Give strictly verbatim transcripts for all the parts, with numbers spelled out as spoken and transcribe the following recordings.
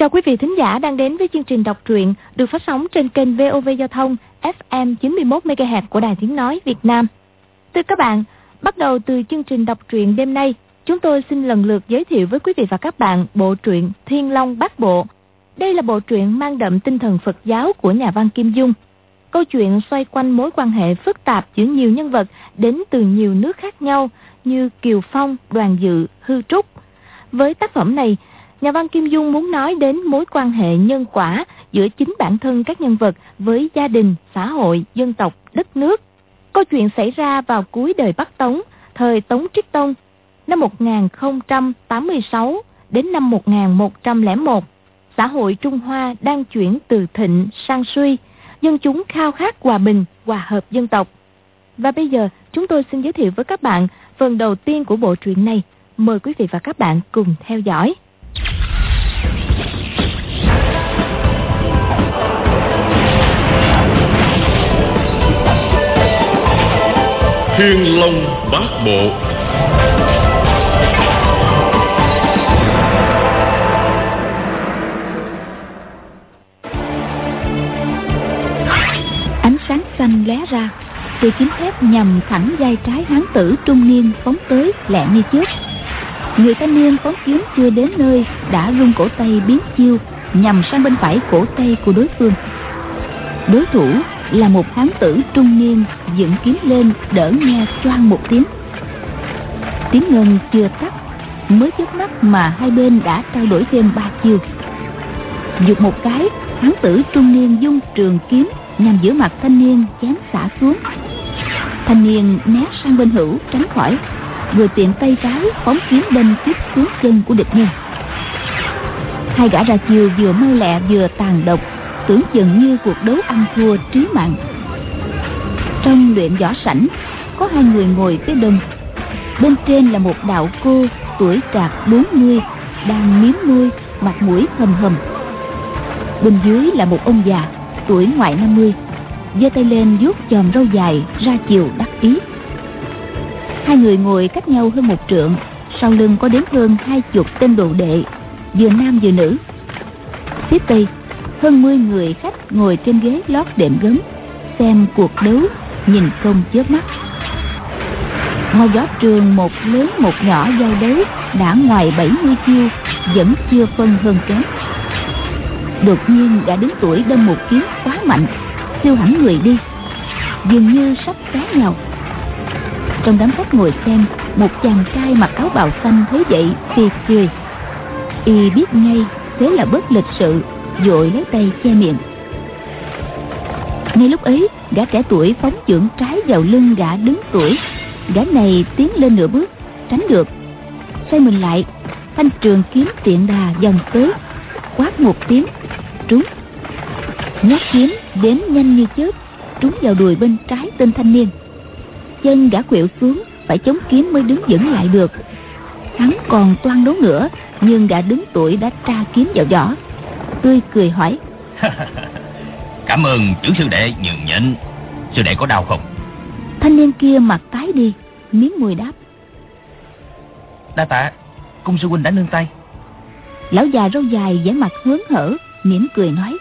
chào quý vị thính giả đang đến với chương trình đọc truyện được phát sóng trên kênh vê o vê Giao thông ép em chín mươi mốt mê ga héc của Đài Tiếng Nói Việt Nam. Thưa các bạn, bắt đầu từ chương trình đọc truyện đêm nay, chúng tôi xin lần lượt giới thiệu với quý vị và các bạn bộ truyện Thiên Long Bát Bộ. Đây là bộ truyện mang đậm tinh thần Phật giáo của nhà văn Kim Dung. Câu chuyện xoay quanh mối quan hệ phức tạp giữa nhiều nhân vật đến từ nhiều nước khác nhau như Kiều Phong, Đoàn Dự, Hư Trúc. Với tác phẩm này, nhà văn Kim Dung muốn nói đến mối quan hệ nhân quả giữa chính bản thân các nhân vật với gia đình, xã hội, dân tộc, đất nước. Câu chuyện xảy ra vào cuối đời Bắc Tống, thời Tống Trích Tông, năm một nghìn không trăm tám mươi sáu đến năm một nghìn một trăm lẻ một. Xã hội Trung Hoa đang chuyển từ thịnh sang suy, dân chúng khao khát hòa bình, hòa hợp dân tộc. Và bây giờ, chúng tôi xin giới thiệu với các bạn phần đầu tiên của bộ truyện này. Mời quý vị và các bạn cùng theo dõi. Thiên Long Bát Bộ. Ánh sáng xanh lóe ra, từ kiếm thép nhằm thẳng vai trái hán tử trung niên phóng tới lẹ như chớp. Người thanh niên phóng kiếm chưa đến nơi đã rung cổ tay biến chiêu nhằm sang bên phải cổ tay của đối phương. Đối thủ là một hán tử trung niên dựng kiếm lên đỡ nghe choang một tiếng. Tiếng ngân chưa tắt, mới chớp mắt mà hai bên đã trao đổi thêm ba chiêu. Giục một cái, hán tử trung niên dung trường kiếm nhằm giữa mặt thanh niên chém xả xuống. Thanh niên né sang bên hữu tránh khỏi, vừa tiện tay trái phóng kiếm đâm tiếp xuống chân của địch nhân. Hai gã ra chiêu vừa mau lẹ vừa tàn độc, tưởng chừng như cuộc đấu ăn thua trí mạng. Trong luyện võ sảnh có hai người ngồi phía đông. Bên trên là một đạo cô tuổi trạc bốn mươi đang miếm môi, mặt mũi hầm hầm. Bên dưới là một ông già tuổi ngoài năm mươi, giơ tay lên vuốt chòm râu dài ra chiều đắc ý. Hai người ngồi cách nhau hơn một trượng, sau lưng có đến hơn hai chục tên đồ đệ, vừa nam vừa nữ. Phía tây hơn mươi người khách ngồi trên ghế lót đệm gấm, xem cuộc đấu nhìn không chớp mắt. Ngoài võ trường một lớn một nhỏ giao đấu đã ngoài bảy mươi chiêu, vẫn chưa phân hơn kém. Đột nhiên đã đến tuổi đâm một kiếm quá mạnh, siêu hẳn người đi, dường như sắp té nhau. Trong đám khách ngồi xem, một chàng trai mặc áo bào xanh thấy vậy thì cười. Y biết ngay thế là bất lịch sự, vội lấy tay che miệng. Ngay lúc ấy, gã trẻ tuổi phóng chưởng trái vào lưng gã đứng tuổi. Gã này tiến lên nửa bước, tránh được, xoay mình lại, thanh trường kiếm tiện đà vòng tới, quát một tiếng, trúng. Nhát kiếm đến nhanh như chớp, trúng vào đùi bên trái tên thanh niên. Chân gã khuỵu xuống, phải chống kiếm mới đứng vững lại được. Hắn còn toan đấu nữa, nhưng gã đứng tuổi đã tra kiếm vào vỏ, tươi cười hỏi: Cảm ơn trưởng sư đệ nhường nhịn. Sư đệ có đau không? Thanh niên kia mặt tái đi, miếng môi đáp: Đa tạ, cung sư huynh đã nương tay. Lão già râu dài vẻ mặt hớn hở, mỉm cười nói: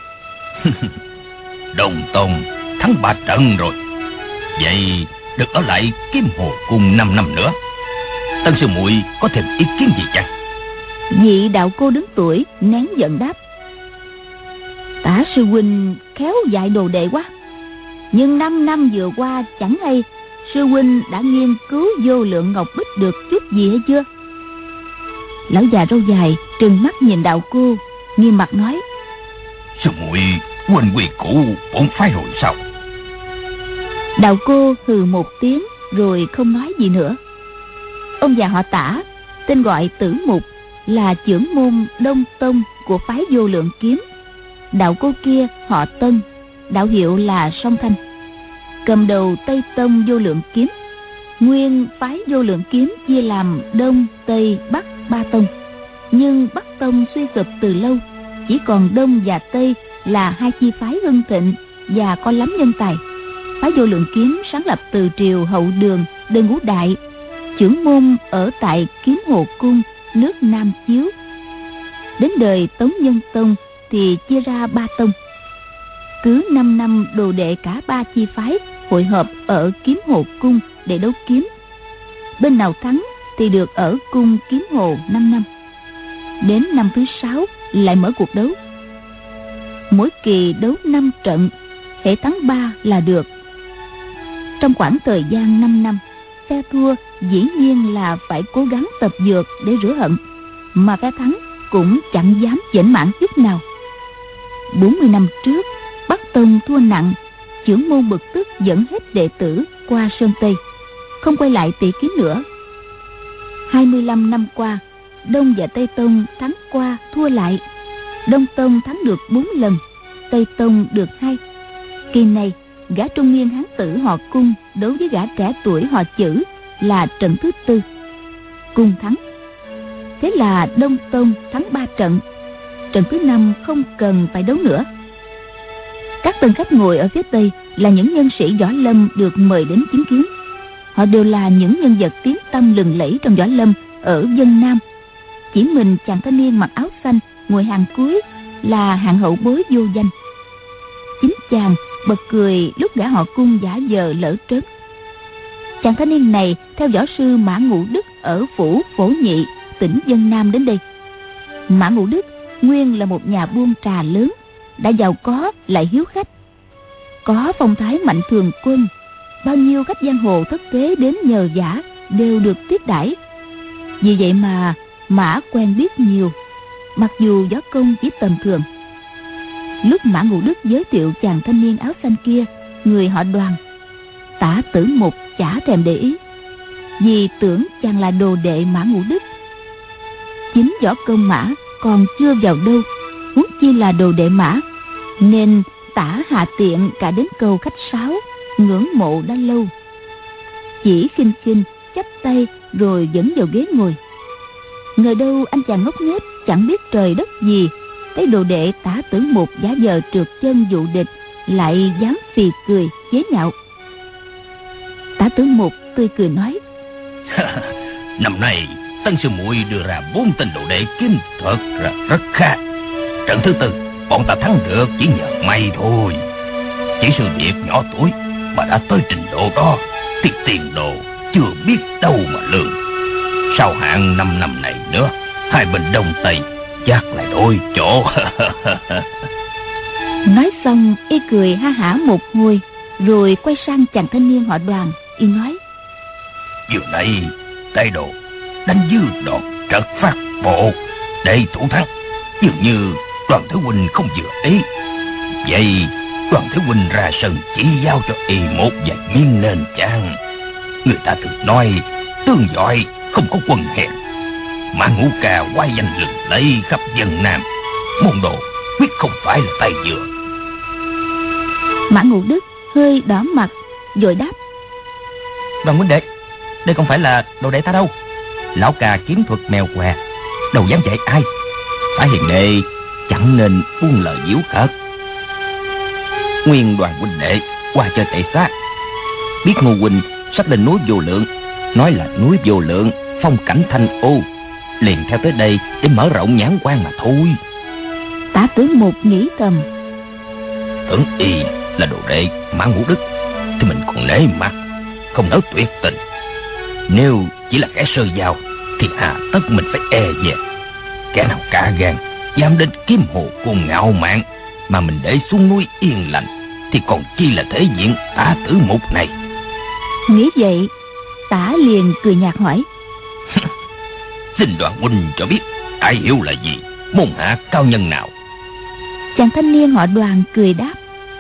Đồng Tôn thắng ba trận rồi, vậy được ở lại Kiếm Hồ Cung năm năm nữa. Tân sư muội có thêm ý kiến gì chăng? Vị đạo cô đứng tuổi nén giận đáp: Tả sư huynh khéo dạy đồ đệ quá, nhưng năm năm vừa qua chẳng hay sư huynh đã nghiên cứu vô lượng ngọc bích được chút gì hay chưa? Lão già râu dài trừng mắt nhìn đạo cô, nghiêm mặt nói: Sư muội quên quy củ bổn phái rồi sao? Đạo cô hừ một tiếng rồi không nói gì nữa. Ông già họ Tả, tên gọi Tử Mục, là trưởng môn Đông Tông của phái Vô Lượng Kiếm. Đạo cô kia họ Tân, đạo hiệu là Song Thanh, cầm đầu Tây Tông Vô Lượng Kiếm. Nguyên phái Vô Lượng Kiếm chia làm Đông, Tây, Bắc ba tông, nhưng Bắc Tông suy sụp từ lâu, chỉ còn Đông và Tây là hai chi phái hưng thịnh và có lắm nhân tài. Phái Vô Lượng Kiếm sáng lập từ triều Hậu Đường đời Ngũ Đại, trưởng môn ở tại Kiếm Hồ Cung, nước Nam Chiếu. Đến đời Tống Nhân Tông thì chia ra ba tông. Cứ năm năm đồ đệ cả ba chi phái hội họp ở Kiếm Hồ Cung để đấu kiếm. Bên nào thắng thì được ở cung Kiếm Hồ năm năm. Đến năm thứ sáu lại mở cuộc đấu. Mỗi kỳ đấu năm trận, hễ thắng ba là được. Trong khoảng thời gian năm năm, phe thua dĩ nhiên là phải cố gắng tập dượt để rửa hận, mà phe thắng cũng chẳng dám chểnh mảng chút nào. bốn mươi năm trước, Bắc Tông thua nặng, chưởng môn bực tức dẫn hết đệ tử qua Sơn Tây, không quay lại tỷ kiếm nữa. hai mươi lăm năm qua, Đông và Tây Tông thắng qua thua lại. Đông Tông thắng được bốn lần, Tây Tông được hai. Kỳ này, gã trung niên hán tử họ Cung đấu với gã trẻ tuổi họ Chử là trận thứ tư. Cung thắng. Thế là Đông Tông thắng ba trận. Trận thứ năm không cần phải đấu nữa. Các tân khách ngồi ở phía Tây là những nhân sĩ võ lâm được mời đến chứng kiến. Họ đều là những nhân vật tiếng tăm lừng lẫy trong võ lâm ở Vân Nam. Chỉ mình chàng thanh niên mặc áo xanh ngồi hàng cuối là hạng hậu bối vô danh. Chính chàng bật cười lúc gã họ Cung giả vờ lỡ trớn. Chàng thanh niên này theo võ sư Mã Ngũ Đức ở phủ Phổ Nhị, tỉnh Vân Nam đến đây. Mã Ngũ Đức nguyên là một nhà buôn trà lớn, đã giàu có lại hiếu khách, có phong thái mạnh thường quân. Bao nhiêu khách giang hồ thất thế đến nhờ vả đều được tiếp đãi. Vì vậy mà Mã quen biết nhiều, mặc dù võ công chỉ tầm thường. Lúc Mã Ngũ Đức giới thiệu chàng thanh niên áo xanh kia, người họ Đoàn, Tả Tử Mục chả thèm để ý, vì tưởng chàng là đồ đệ Mã Ngũ Đức. Chính võ công Mã còn chưa vào đâu, huống chi là đồ đệ Mã, nên Tả hạ tiện cả đến câu khách sáo, ngưỡng mộ đã lâu. Chỉ khinh khinh chắp tay rồi dẫn vào ghế ngồi. Ngờ đâu anh chàng ngốc nghếch chẳng biết trời đất gì, thấy đồ đệ Tả Tử Mục giả vờ trượt chân dụ địch, lại dám phì cười chế nhạo. Tả Tử Mục tươi cười nói: Năm nay tân sư muội đưa ra bốn tên đồ đệ kiếm thuật ra rất khá. Trận thứ tư bọn ta thắng được chỉ nhờ may thôi. Chỉ sự việc nhỏ tuổi mà đã tới trình độ đó thì tiền đồ chưa biết đâu mà lường. Sau hạn năm năm này nữa, hai bên Đông Tây chắc lại đôi chỗ. Nói xong y cười ha hả một hồi, rồi quay sang chàng thanh niên họ Đoàn, y nói: Vừa nãy Tây Đồ đánh dư đột trật phát bộ để thủ thắng, dường như Đoàn Thứ Huynh không vừa ý. Vậy Đoàn Thứ Huynh ra sân chỉ giao cho y một vài viên nền chăng? Người ta thường nói tương giỏi không có quân hèn. Mã Ngũ Ca quay danh lừng lẫy khắp Vân Nam, môn đồ quyết không phải là tay vừa. Mã Ngũ Đức hơi đỏ mặt rồi đáp: Đoàn huynh đệ, đây không phải là đồ đệ ta đâu. Lão ca kiếm thuật mèo què, đâu dám dạy ai. Phải hiền đệ chẳng nên buông lời diễu cợt. Nguyên Đoàn huynh đệ qua chơi tệ xá, biết Ngô huynh sắp lên núi Vô Lượng, nói là núi Vô Lượng phong cảnh thanh ô, liền theo tới đây để mở rộng nhãn quan mà thôi. Tả Tử Mục nghĩ thầm: Tưởng y là đồ đệ Mã Ngũ Đức thì mình còn nể mặt, không nỡ tuyệt tình. Nếu chỉ là kẻ sơ giao thì hà tất mình phải e dè. Kẻ nào cả gan dám đến Kiếm Hồ Cung ngạo mạn mà mình để xuống núi yên lành thì còn chi là thể diện Tả Tử Mục này. Nghĩ vậy, Tả liền cười nhạt hỏi: Xin Đoàn huynh cho biết Ái Hiếu là gì, môn hạ cao nhân nào? Chàng thanh niên họ Đoàn cười đáp: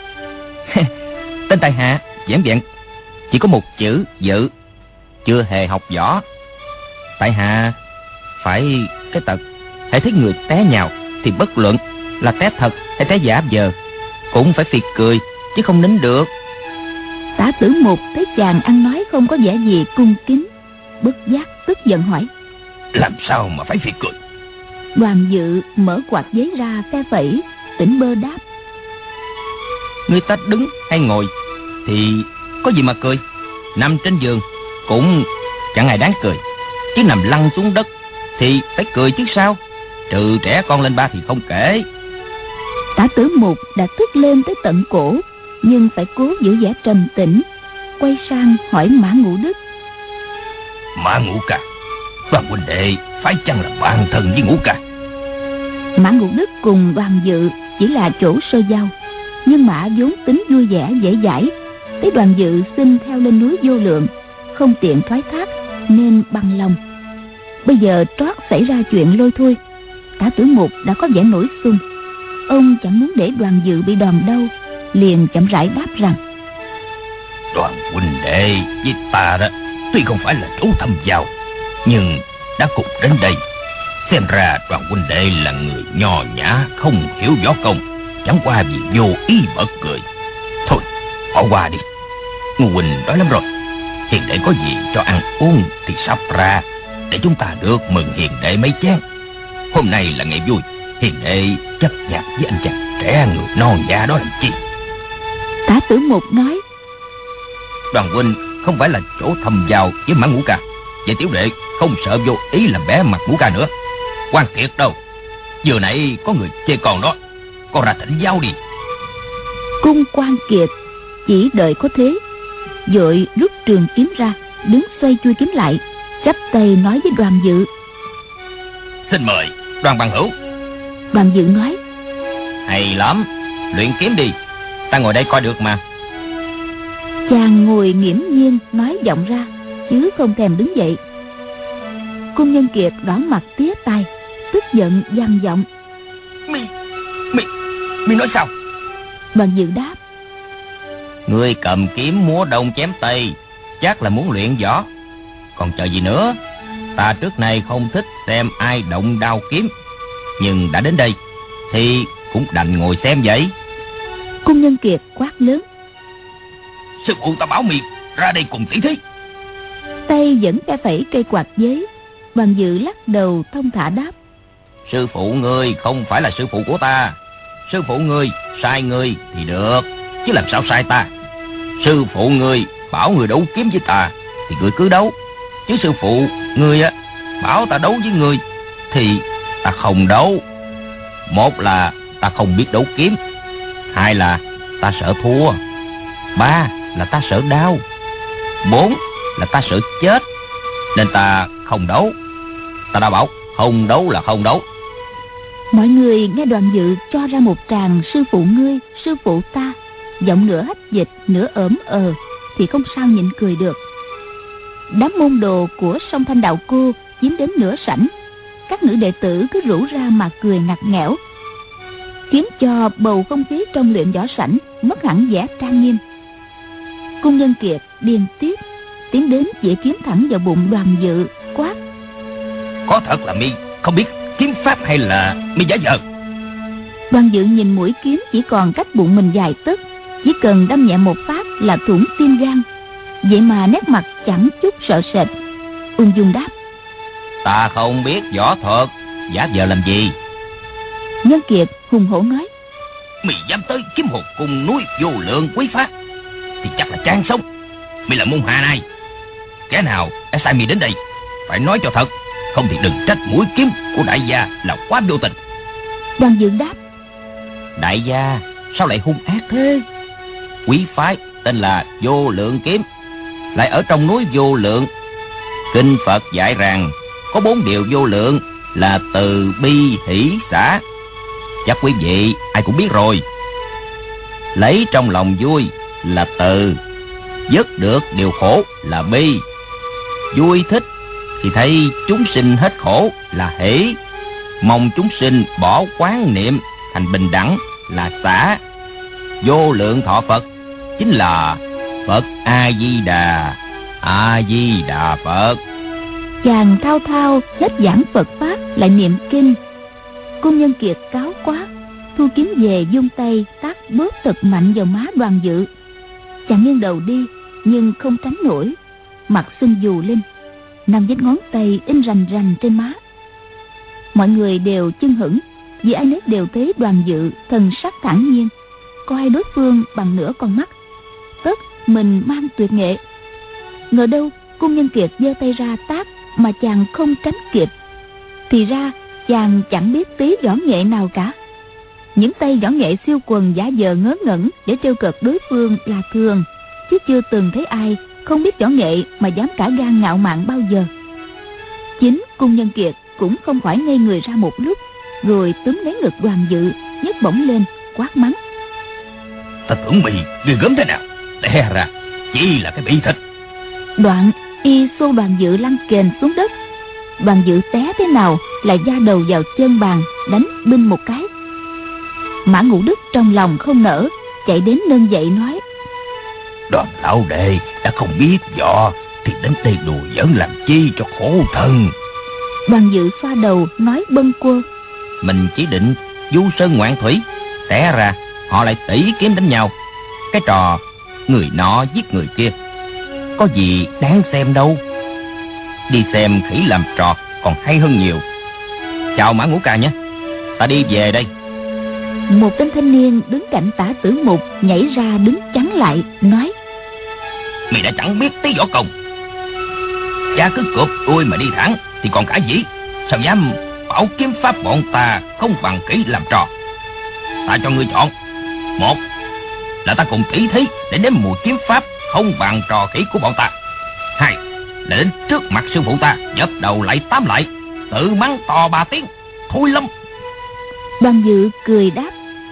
Tên tại hạ giản vẹn chỉ có một chữ dự, chưa hề học võ. Tại hạ phải cái tật hãy thấy người té nhào thì bất luận là té thật hay té giả vờ cũng phải phì cười chứ không nín được. Tả Tử Mục thấy chàng ăn nói không có vẻ gì cung kính, bất giác tức giận hỏi: Làm sao mà phải phì cười? Đoàn Dự mở quạt giấy ra phe phẩy, tỉnh bơ đáp: Người ta đứng hay ngồi thì có gì mà cười. Nằm trên giường cũng chẳng ai đáng cười, chứ nằm lăn xuống đất thì phải cười chứ sao. trừ trẻ con lên ba thì không kể. Tả Tử Mục đã tức lên tới tận cổ, nhưng phải cố giữ vẻ trầm tĩnh, quay sang hỏi Mã Ngũ Đức. Mã Ngũ Ca, Đoàn huynh đệ phải chăng là bạn thân với Ngũ Ca? Mã Ngũ Đức cùng Đoàn Dự chỉ là chỗ sơ giao, nhưng Mã vốn tính vui vẻ dễ dãi, thấy Đoàn Dự xin theo lên núi Vô Lượng, không tiện thoái thác nên bằng lòng. Bây giờ trót xảy ra chuyện lôi thôi, Tả Tử Mục đã có vẻ nổi xung. Ông chẳng muốn để Đoàn Dự bị đòn đau, liền chậm rãi đáp rằng: Đoàn huynh đệ với ta đó tuy không phải là chỗ thâm giao, nhưng đã cùng đến đây. Xem ra Đoàn huynh đệ là người nho nhã, không hiểu võ công, chẳng qua vì vô ý bật cười. Thôi bỏ qua đi, Ngô huynh đói lắm rồi. Hiền đệ có gì cho ăn uống thì sắp ra, để chúng ta được mừng hiền đệ mấy chén. Hôm nay là ngày vui, hiền đệ chấp nhặt với anh chàng trẻ người non già đó làm chi? Tả Tử Mục nói: Đoàn huynh không phải là chỗ thâm giao với Mã Ngũ Ca, vậy tiểu đệ không sợ vô ý làm bé mặt Ngũ Ca nữa. Quan Kiệt đâu? Vừa nãy có người chê con đó, con ra thỉnh giáo đi. Cung Quan Kiệt chỉ đợi có thế, vội rút trường kiếm ra, đứng xoay chui kiếm lại, chắp tay nói với Đoàn Dự: Xin mời Đoàn bằng hữu. Đoàn Dự nói: Hay lắm, luyện kiếm đi, ta ngồi đây coi được mà. Chàng ngồi nghiễm nhiên nói vọng ra, chứ không thèm đứng dậy. Cung Nhân Kiệt đỏ mặt tía tai, tức giận gằn giọng: Mi, mi, mi nói sao? Đoàn Dự đáp: Ngươi cầm kiếm múa đông chém tây, chắc là muốn luyện võ. Còn chờ gì nữa? Ta trước nay không thích xem ai động đao kiếm, nhưng đã đến đây thì cũng đành ngồi xem vậy. Cung Nhân Kiệt quát lớn: Sư phụ ta bảo mi ra đây cùng tỷ thí. Tay vẫn phe phẩy cây quạt giấy. Đoàn Dự lắc đầu thông thả đáp: Sư phụ ngươi không phải là sư phụ của ta. Sư phụ ngươi sai ngươi thì được, chứ làm sao sai ta? Sư phụ ngươi bảo người đấu kiếm với ta thì ngươi cứ đấu, chứ sư phụ ngươi á bảo ta đấu với ngươi thì ta không đấu. Một là ta không biết đấu kiếm, hai là ta sợ thua, ba là ta sợ đau, bốn là ta sợ chết, nên ta không đấu. Ta đã bảo không đấu là không đấu. Mọi người nghe Đoàn Dự cho ra một tràng sư phụ ngươi, sư phụ ta, giọng nửa hách dịch nửa ỡm ờ, thì không sao nhịn cười được. Đám môn đồ của Song Thanh Đạo Cô chiếm đến nửa sảnh, các nữ đệ tử cứ rủ ra mà cười ngặt nghẽo, khiến cho bầu không khí trong luyện võ sảnh mất hẳn vẻ trang nghiêm. Cung Nhân Kiệt điên tiết tiến đến chĩa kiếm thẳng vào bụng Đoàn Dự, quát: Có thật là mi không biết kiếm pháp hay là mi giả vờ? Đoàn Dự nhìn mũi kiếm chỉ còn cách bụng mình vài tấc, chỉ cần đâm nhẹ một phát là thủng tim gan. Vậy mà nét mặt chẳng chút sợ sệt, ung dung đáp: Ta không biết võ thuật, giả vờ làm gì? Nhân Kiệt hùng hổ nói: Mi dám tới kiếm hồn cùng núi Vô Lượng quý phá thì chắc là trang sống. Mi là môn hạ này, kẻ nào đã sai mi đến đây phải nói cho thật, không thì đừng trách mũi kiếm của đại gia là quá vô tình. Đoàn Dự đáp: Đại gia sao lại hung ác thế? Quý phái tên là Vô Lượng kiếm, lại ở trong núi Vô Lượng. Kinh Phật dạy rằng có bốn điều vô lượng là từ bi hỷ xả, chắc quý vị ai cũng biết rồi. Lấy trong lòng vui là từ, dứt được điều khổ là bi, vui thích thì thấy chúng sinh hết khổ là hỷ, mong chúng sinh bỏ quán niệm thành bình đẳng là xả. Vô lượng thọ Phật chính là Phật A Di Đà, A Di Đà Phật. Chàng thao thao hết giảng Phật pháp lại niệm kinh. Cung Nhân Kiệt cáo quá, thu kiếm về vung tay tát bớt thật mạnh vào má Đoàn Dự. Chàng nghiêng đầu đi nhưng không tránh nổi, mặt sưng dù lên, năm vết ngón tay in rành rành trên má. Mọi người đều chưng hửng, vì ai nấy đều thấy Đoàn Dự thần sắc thản nhiên, coi đối phương bằng nửa con mắt, tất mình mang tuyệt nghệ. Ngờ đâu Cung Nhân Kiệt giơ tay ra tát mà chàng không tránh kịp, thì ra Chàng chẳng biết tí võ nghệ nào cả. Những tay võ nghệ siêu quần giả vờ ngớ ngẩn để trêu cợt đối phương là thường, chứ chưa từng thấy ai không biết võ nghệ mà dám cả gan ngạo mạn bao giờ. Chính Cung Nhân Kiệt cũng không khỏi ngây người ra một lúc, rồi túm lấy ngực Đoàn Dự nhấc bổng lên quát mắng: Ta tưởng mày ghê gớm thế nào, té ra chỉ là cái bị thịt. Đoạn y xô Đoàn Dự lăn kềnh xuống đất. Đoàn Dự té thế nào lại da đầu vào chân bàn, đánh binh một cái. Mã Ngũ Đức trong lòng không nỡ, chạy đến nâng dậy nói: Đoàn lão đệ đã không biết võ thì đến đây đùa giỡn làm chi cho khổ thân. Đoàn Dự xoa đầu nói bâng quơ: Mình chỉ định du sơn ngoạn thủy, té ra họ lại tỉ kiếm đánh nhau. Cái trò người nọ giết người kia có gì đáng xem đâu. Đi xem khỉ làm trò còn hay hơn nhiều. Chào Mã Ngũ ca nhé, ta đi về đây. Một tên thanh niên đứng cạnh Tả Tử Mục nhảy ra đứng chắn lại nói: Mày đã chẳng biết tí võ công, cha cứ cụp đuôi mà đi thẳng thì còn cả gì. Sao dám bảo kiếm pháp bọn ta không bằng kỹ làm trò? Ta cho ngươi chọn: một là ta cùng tỷ thí để nếm mùi kiếm pháp không bằng trò kỹ của bọn ta; hai là đến trước mặt sư phụ ta dập đầu lại tám lại, tự mắng to ba tiếng thôi lắm. Đoàn Dự cười đáp: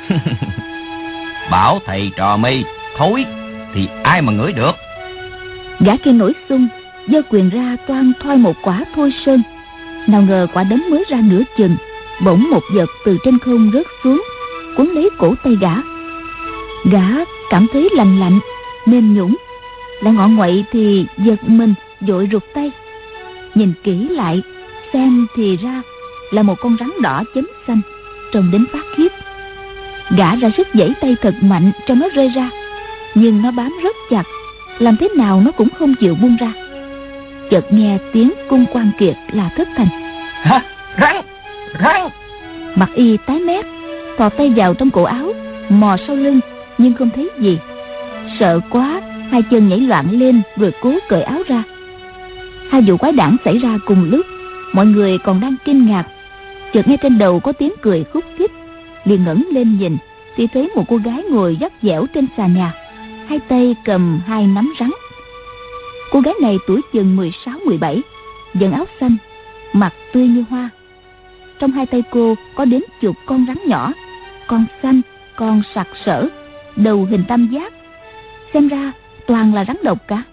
Bảo thầy trò mây thối thì ai mà ngửi được. Gã kia nổi xung, giơ quyền ra toan thoi một quả thôi sơn. Nào ngờ quả đấm mới ra nửa chừng, bỗng một vật từ trên không rớt xuống, cuốn lấy cổ tay gã. Gã cảm thấy lạnh lạnh, mềm nhũn, lại ngọ nguậy thì giật mình vội rụt tay. Nhìn kỹ lại xem thì ra là một con rắn đỏ chấm xanh, trông đến phát khiếp. Gã ra sức giãy tay thật mạnh cho nó rơi ra, nhưng nó bám rất chặt, làm thế nào nó cũng không chịu buông ra. Chợt nghe tiếng Cung Quan Kiệt là thất thành: Hả? Rắn! Rắn! Mặt y tái mét, thò tay vào trong cổ áo, mò sau lưng nhưng không thấy gì. Sợ quá, hai chân nhảy loạn lên vừa cố cởi áo ra. Hai vụ quái đản xảy ra cùng lúc, mọi người còn đang kinh ngạc. Chợt nghe trên đầu có tiếng cười khúc khích, liền ngẩng lên nhìn thì thấy một cô gái ngồi vắt dẻo trên sàn nhà, hai tay cầm hai nắm rắn. Cô gái này tuổi chừng mười sáu mười bảy, vận áo xanh, mặt tươi như hoa. Trong hai tay cô có đến chục con rắn nhỏ, con xanh, con sặc sỡ, đầu hình tam giác. Xem ra toàn là rắn độc cả.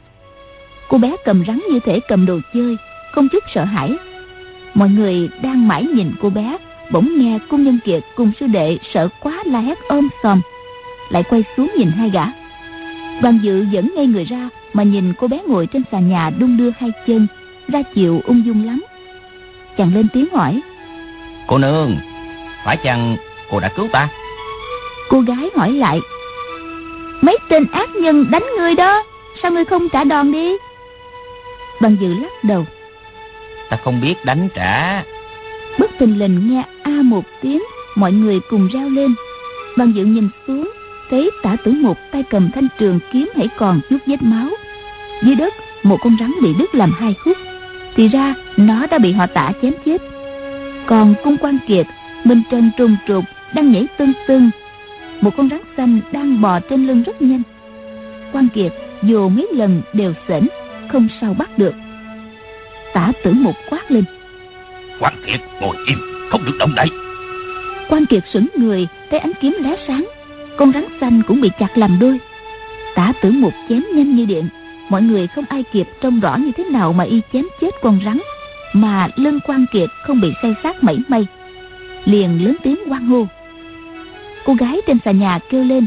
Cô bé cầm rắn như thể cầm đồ chơi, không chút sợ hãi. Mọi người đang mãi nhìn cô bé, bỗng nghe Cung Nhân Kiệt cùng sư đệ sợ quá la hét ôm sòm, lại quay xuống nhìn hai gã. Đoàn Dự vẫn ngây người ra mà nhìn cô bé ngồi trên sàn nhà đung đưa hai chân, ra chiều ung dung lắm. Chàng lên tiếng hỏi: Cô nương, phải chăng cô đã cứu ta? Cô gái hỏi lại: Mấy tên ác nhân đánh ngươi đó, sao ngươi không trả đòn đi? Đoàn Dự lắc đầu: Ta không biết đánh trả. Bất thình lình nghe a một tiếng, mọi người cùng reo lên. Đoàn Dự nhìn xuống, thấy Tả Tử Mục tay cầm thanh trường kiếm hãy còn chút vết máu. Dưới đất một con rắn bị đứt làm hai khúc, thì ra nó đã bị họ Tả chém chết. Còn Cung Quan Kiệt mình trần trùng trục đang nhảy tưng tưng, một con rắn xanh đang bò trên lưng rất nhanh. Quan Kiệt dù mấy lần đều xễnh, không sao bắt được. Tả Tử Mục quát lên: Quan Kiệt ngồi im, không được động đậy. Quan Kiệt sững người, thấy ánh kiếm lóe sáng, con rắn xanh cũng bị chặt làm đôi. Tả Tử Mục chém nhanh như điện, mọi người không ai kịp trông rõ như thế nào mà y chém chết con rắn, mà lưng Quan Kiệt không bị xây xác mảy may. Liền lớn tiếng hoan hô. Cô gái trên xà nhà kêu lên: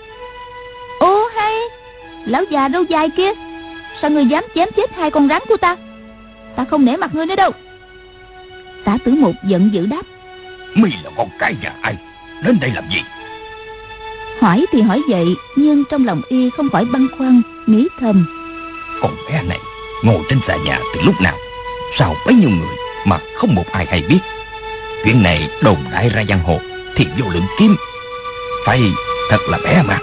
Ô hay, lão già râu dài kia, sao ngươi dám chém chết hai con rắn của ta? Ta không nể mặt ngươi nữa đâu. Tả Tử Mục giận dữ đáp: Mi là con cái nhà ai, đến đây làm gì? Hỏi thì hỏi vậy, nhưng trong lòng y không khỏi băn khoăn, nghĩ thầm: Con bé này ngồi trên xà nhà từ lúc nào? Sao bấy nhiêu người mà không một ai hay biết? Chuyện này đồn đại ra giang hồ thì vô lượng kiếm, phải thật là bé mà.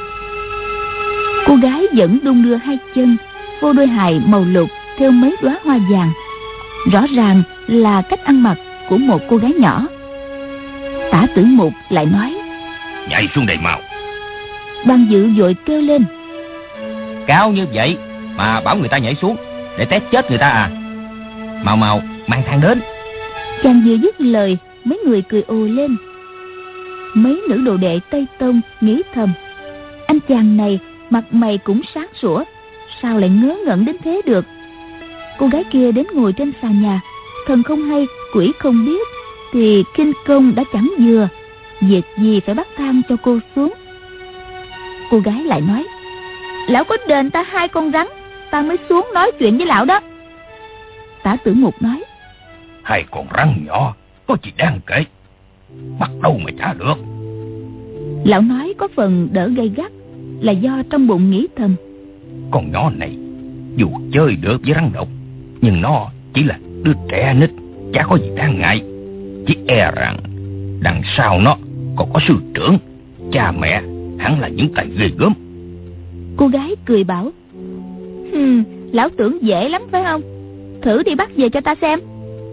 Cô gái vẫn đung đưa hai chân, vô đôi hài màu lục theo mấy đóa hoa vàng. Rõ ràng là cách ăn mặc của một cô gái nhỏ. Tả Tử Mục lại nói: Nhảy xuống đây mau. Ban Dự vội kêu lên: Cao như vậy mà bảo người ta nhảy xuống để tét chết người ta à? Mau mau mang thang đến. Chàng vừa dứt lời, mấy người cười ồ lên. Mấy nữ đồ đệ Tây Tông nghĩ thầm: anh chàng này mặt mày cũng sáng sủa, sao lại ngớ ngẩn đến thế được. Cô gái kia đến ngồi trên sàn nhà, thần không hay quỷ không biết, thì kinh công đã chẳng vừa, việc gì phải bắt thang cho cô xuống. Cô gái lại nói: lão có đền ta hai con rắn, ta mới xuống nói chuyện với lão đó. Tả Tử Mục nói: Hai con rắn nhỏ có gì đáng kể, bắt đâu mà trả được. Lão nói có phần đỡ gay gắt là do trong bụng nghĩ thầm: con nhỏ này dù chơi được với rắn độc, nhưng nó chỉ là đứa trẻ nít, chả có gì đáng ngại. Chỉ e rằng đằng sau nó còn có sư trưởng, cha mẹ, hẳn là những tay ghê gớm. Cô gái cười bảo: Hừm, lão tưởng dễ lắm phải không? Thử đi bắt về cho ta xem.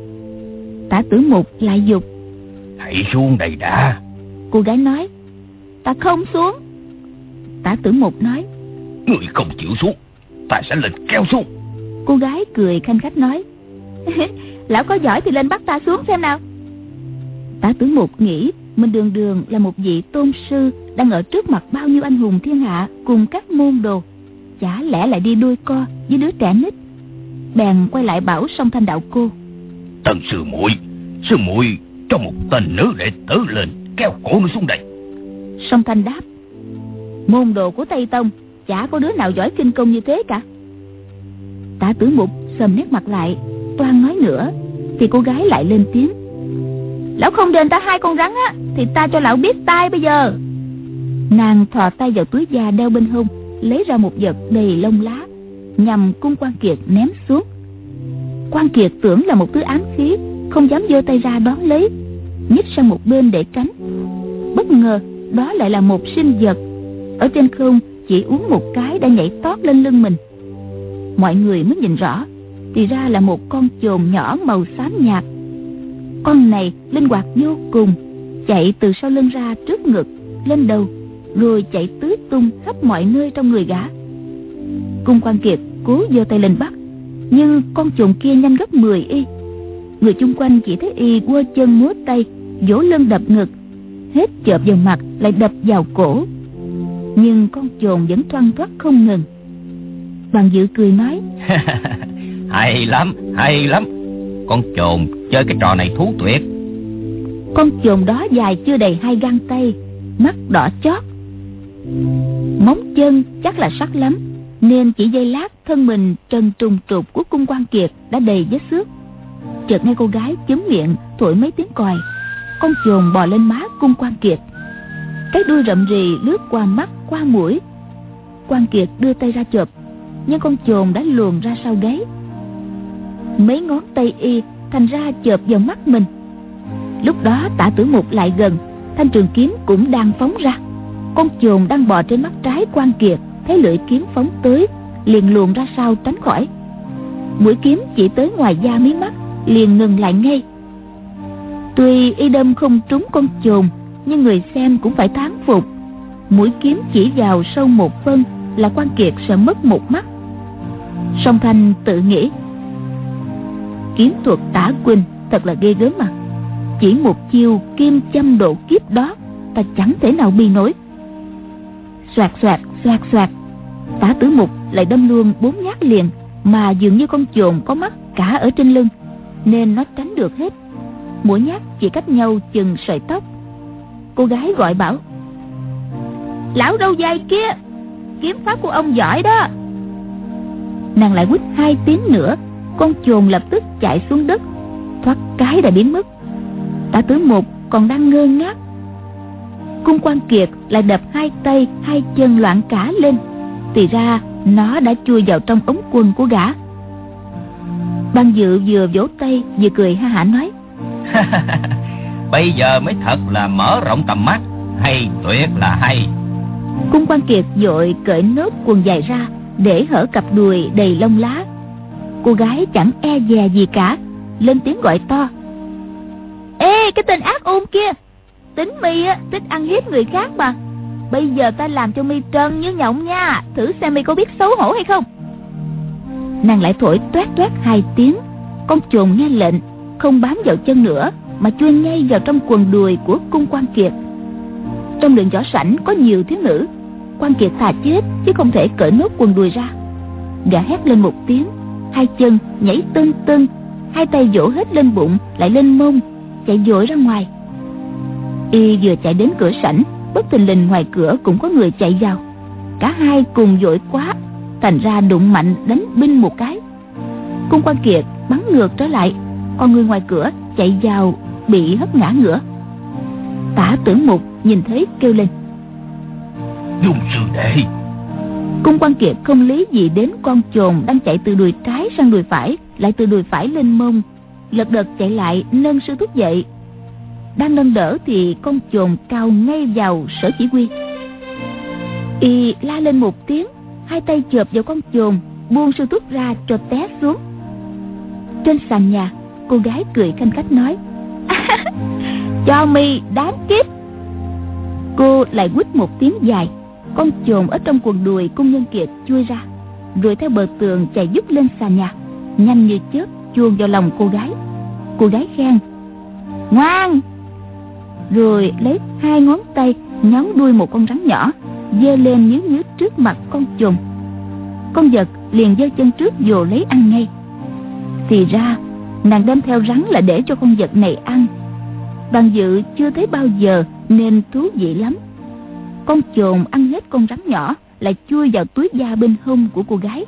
Tả Tử Mục lại giục: Hãy xuống đây đã. Cô gái nói: Ta không xuống. Tả Tử Mục nói: Người không chịu xuống, ta sẽ lên kéo xuống. Cô gái cười khanh khách nói: Lão có giỏi thì lên bắt ta xuống xem nào. Tả Tử Mục nghĩ mình đường đường là một vị tôn sư, đang ở trước mặt bao nhiêu anh hùng thiên hạ cùng các môn đồ, chả lẽ lại đi đôi co với đứa trẻ nít. Bèn quay lại bảo Song Thanh đạo cô: Tần sư muội, sư muội cho một tên nữ đệ tử lên kéo cổ nó xuống đây. Song Thanh đáp: Môn đồ của Tây Tông chả có đứa nào giỏi kinh công như thế cả. Tả Tử Mục sầm nét mặt lại, toan nói nữa thì cô gái lại lên tiếng: Lão không đền ta hai con rắn á, thì ta cho lão biết tai bây giờ. Nàng thò tay vào túi da đeo bên hông, lấy ra một vật đầy lông lá, nhằm Cung Quan Kiệt ném xuống. Quan Kiệt tưởng là một thứ ám khí, không dám giơ tay ra đón lấy, nhích sang một bên để tránh. Bất ngờ đó lại là một sinh vật ở trên không, chỉ uống một cái đã nhảy tót lên lưng mình. Mọi người mới nhìn rõ, thì ra là một con chồn nhỏ màu xám nhạt. Con này linh hoạt vô cùng, chạy từ sau lưng ra trước ngực, lên đầu, rồi chạy tứ tung khắp mọi nơi trong người gã. Cung Quan Kiệt cố giơ tay lên bắt, nhưng con chồn kia nhanh gấp mười y. Người chung quanh chỉ thấy y quơ chân múa tay, vỗ lưng đập ngực, hết chộp vào mặt lại đập vào cổ, nhưng con chồn vẫn thoăn thoắt không ngừng. Bàn Dự cười nói: Hay lắm, hay lắm. Con chồn chơi cái trò này thú tuyệt. Con chồn đó dài chưa đầy hai gang tay, mắt đỏ chót, móng chân chắc là sắc lắm, nên chỉ giây lát thân mình trần trùng trục của Cung Quan Kiệt đã đầy vết xước. Chợt nghe cô gái chúm miệng thổi mấy tiếng còi, con chồn bò lên má Cung Quan Kiệt, cái đuôi rậm rì lướt qua mắt qua mũi. Quan Kiệt đưa tay ra chộp, nhưng con chồn đã luồn ra sau gáy. Mấy ngón tay y thành ra chộp vào mắt mình. Lúc đó Tả Tử Mục lại gần, thanh trường kiếm cũng đang phóng ra. Con chồn đang bò trên mắt trái Quan Kiệt thấy lưỡi kiếm phóng tới, liền luồn ra sau tránh khỏi. Mũi kiếm chỉ tới ngoài da mí mắt, liền ngừng lại ngay. Tuy y đâm không trúng con chồn, nhưng người xem cũng phải thán phục. Mũi kiếm chỉ vào sâu một phân là Quan Kiệt sẽ mất một mắt. Song Thanh tự nghĩ: kiếm thuật Tả Huynh thật là ghê gớm mà. Chỉ một chiêu kim châm độ kiếp đó, ta chẳng thể nào bi nổi. Xoạt xoạt xoạt xoạt, Tả Tử Mục lại đâm luôn bốn nhát liền, mà dường như con chồn có mắt cả ở trên lưng, nên nó tránh được hết. Mỗi nhát chỉ cách nhau chừng sợi tóc. Cô gái gọi bảo: Lão râu dài kia, kiếm pháp của ông giỏi đó. Nàng lại quýt hai tiếng nữa, con chồn lập tức chạy xuống đất, thoát cái đã biến mất. Tả Tử Mục còn đang ngơ ngác, Cung Quan Kiệt lại đập hai tay hai chân loạn cả lên, thì ra nó đã chui vào trong ống quần của gã. Ban Dự vừa vỗ tay vừa cười ha hả nói: Bây giờ mới thật là mở rộng tầm mắt, hay tuyệt là hay. Cung Quan Kiệt vội cởi nốt quần dài ra để hở cặp đùi đầy lông lá. Cô gái chẳng e dè gì cả, lên tiếng gọi to: Ê, cái tên ác ôn kia, tính mi á thích ăn hiếp người khác mà. Bây giờ ta làm cho mi trơn như nhộng nha, thử xem mi có biết xấu hổ hay không. Nàng lại thổi toét toét hai tiếng. Con chồn nghe lệnh, không bám vào chân nữa, mà chui ngay vào trong quần đùi của Cung Quan Kiệt. Trong đường võ sảnh có nhiều thiếu nữ, Quan Kiệt thà chết chứ không thể cởi nốt quần đùi ra. Gã hét lên một tiếng, hai chân nhảy tưng tưng, hai tay vỗ hết lên bụng lại lên mông, chạy vội ra ngoài. Y vừa chạy đến cửa sảnh, bất thình lình ngoài cửa cũng có người chạy vào. Cả hai cùng vội quá, thành ra đụng mạnh đánh binh một cái. Cung Quan Kiệt bắn ngược trở lại, còn người ngoài cửa chạy vào bị hất ngã ngửa. Tả Tử Mục nhìn thấy kêu lên: Dung sư đệ. Cung Quan Kiệt không lý gì đến con chồn đang chạy từ đùi trái sang đùi phải, lại từ đùi phải lên mông, lật đật chạy lại nâng sư thúc dậy. Đang nâng đỡ thì con chồn cao ngay vào sở chỉ huy. Y la lên một tiếng, hai tay chộp vào con chồn, buông sư thúc ra cho té xuống. Trên sàn nhà, cô gái cười khanh khách nói: Cho mi đáng kiếp. Cô lại quýt một tiếng dài. Con chồn ở trong quần đùi Cung Nhân Kiệt chui ra, rồi theo bờ tường chạy vút lên sàn nhà, nhanh như chớp chuồn vào lòng cô gái. Cô gái khen: Ngoan. Rồi lấy hai ngón tay nhón đuôi một con rắn nhỏ, giơ lên nhứ nhứ trước mặt con chồn. Con vật liền giơ chân trước vồ lấy ăn ngay. Thì ra nàng đem theo rắn là để cho con vật này ăn. Đoàn Dự chưa thấy bao giờ nên thú vị lắm. Con chồn ăn hết con rắn nhỏ, lại chui vào túi da bên hông của cô gái.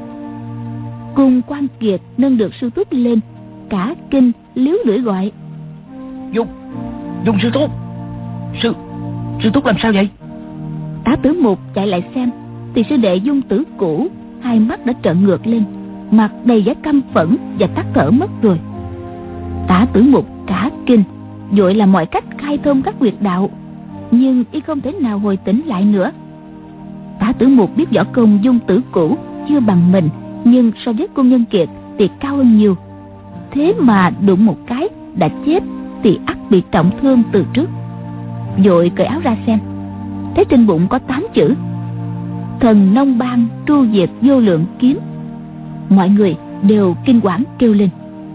Cung Quan Kiệt nâng được sư thúc lên, cả kinh liếu lưỡi gọi: Dung, Dung sư thúc. Sư, sư thúc làm sao vậy? Tả Tử Mục chạy lại xem, thì sư đệ Dung Tử Cũ hai mắt đã trợn ngược lên, mặt đầy vẻ căm phẫn và tắt thở mất rồi. Tả Tử Mục cả kinh, vội làm mọi cách khai thông các huyệt đạo, nhưng y không thể nào hồi tỉnh lại nữa. Tả Tử Mục biết võ công Dung Tử Cũ chưa bằng mình, nhưng so với Cung Nhân Kiệt thì cao hơn nhiều. Thế mà đụng một cái đã chết thì ắt bị trọng thương từ trước. Vội cởi áo ra xem, thấy trên bụng có tám chữ: Thần Nông Bang tru diệt vô lượng kiếm. Mọi người đều kinh quản kêu lên.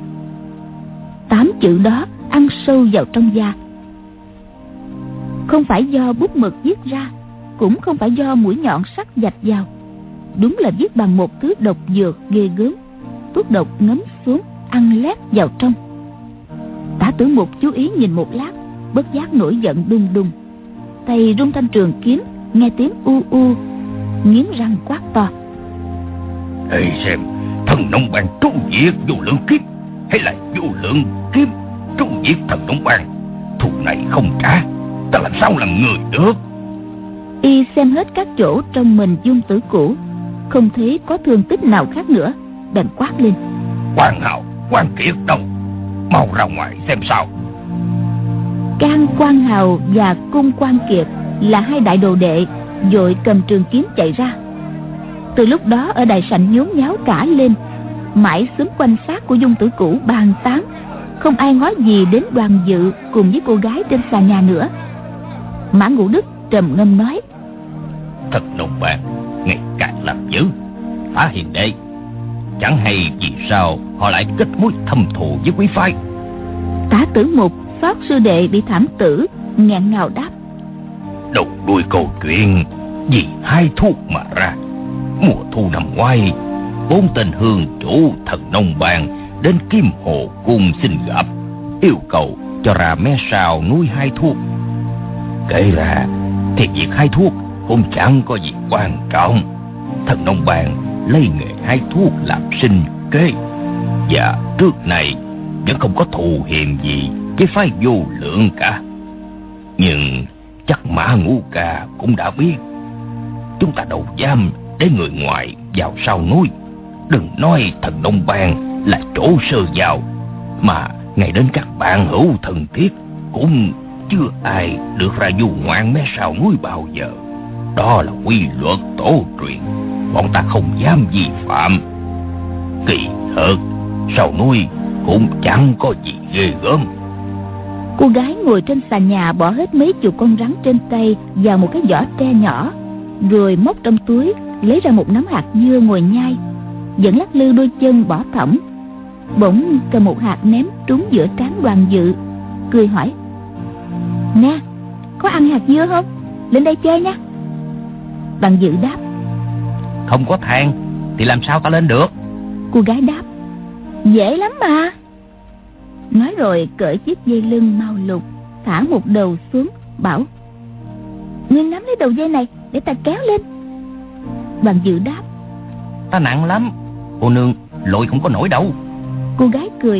Tám chữ đó ăn sâu vào trong da, không phải do bút mực viết ra, cũng không phải do mũi nhọn sắc vạch vào. Đúng là viết bằng một thứ độc dược ghê gớm, thuốc độc ngấm xuống ăn lét vào trong. Tả Tử Mục chú ý nhìn một lát, bất giác nổi giận đùng đùng, tay rung thanh trường kiếm, nghe tiếng u u, nghiến răng quát to: Ê xem, Thần Nông Bang tru diệt vô lượng kiếm, hay là vô lượng kiếm tru diệt Thần Nông Bang? Thù này không trả, ta làm sao làm người được? Y xem hết các chỗ trong mình Dung Tử Cũ, không thấy có thương tích nào khác nữa, bèn quát lên: Quan Hào, Quan Kiệt đâu? Mau ra ngoài xem sao. Can Quan Hào và Cung Quan Kiệt là hai đại đồ đệ, vội cầm trường kiếm chạy ra. Từ lúc đó ở đại sảnh nhốn nháo cả lên, mãi xúm quanh xác của Dung Tử Cũ bàn tán, không ai ngó gì đến Đoàn Dự cùng với cô gái trên sàn nhà nữa. Mã Ngũ Đức trầm ngâm nói: Thần Nông Bang ngày càng làm dữ. Phá Hiền Đệ, chẳng hay vì sao họ lại kết mối thâm thù với quý phái. Tả Tử Mục phát sư đệ bị thảm tử, nghẹn ngào đáp: Đầu đuôi câu chuyện vì hai thuốc mà ra. Mùa thu năm ngoái, bốn tên hương chủ Thần Nông Bang đến Kim Hồ Cung xin gặp, yêu cầu cho ra mé sào nuôi hai thuốc. Kể ra thì việc hai thuốc cũng chẳng có gì quan trọng. Thần Nông Bang lấy nghề hai thuốc làm sinh kế, và trước này vẫn không có thù hiềm gì với phái Vô Lượng cả. Nhưng chắc Mã Ngũ Ca cũng đã biết, chúng ta đâu dám để người ngoài vào sau núi. Đừng nói Thần Nông Bang là chỗ sơ vào, mà ngay đến các bạn hữu thần thiết cũng chưa ai được ra du ngoạn mé sau núi bao giờ. Đó là quy luật tổ truyền, bọn ta không dám vi phạm. Kỳ thật sau núi cũng chẳng có gì ghê gớm. Cô gái ngồi trên sàn nhà bỏ hết mấy chục con rắn trên tay vào một cái giỏ tre nhỏ, rồi móc trong túi lấy ra một nắm hạt dưa ngồi nhai, vẫn lắc lư đôi chân bỏ thõng. Bỗng cầm một hạt ném trúng giữa trán Đoàn Dự, cười hỏi: "Nè, có ăn hạt dưa không? Lên đây chơi nha." Đoàn Dự đáp: "Không có thang thì làm sao ta lên được?" Cô gái đáp: "Dễ lắm mà." Nói rồi cởi chiếc dây lưng màu lục, thả một đầu xuống, bảo: "Ngươi nắm lấy đầu dây này để ta kéo lên." Đoàn Dự đáp: "Ta nặng lắm, cô nương lội không có nổi đâu." Cô gái cười: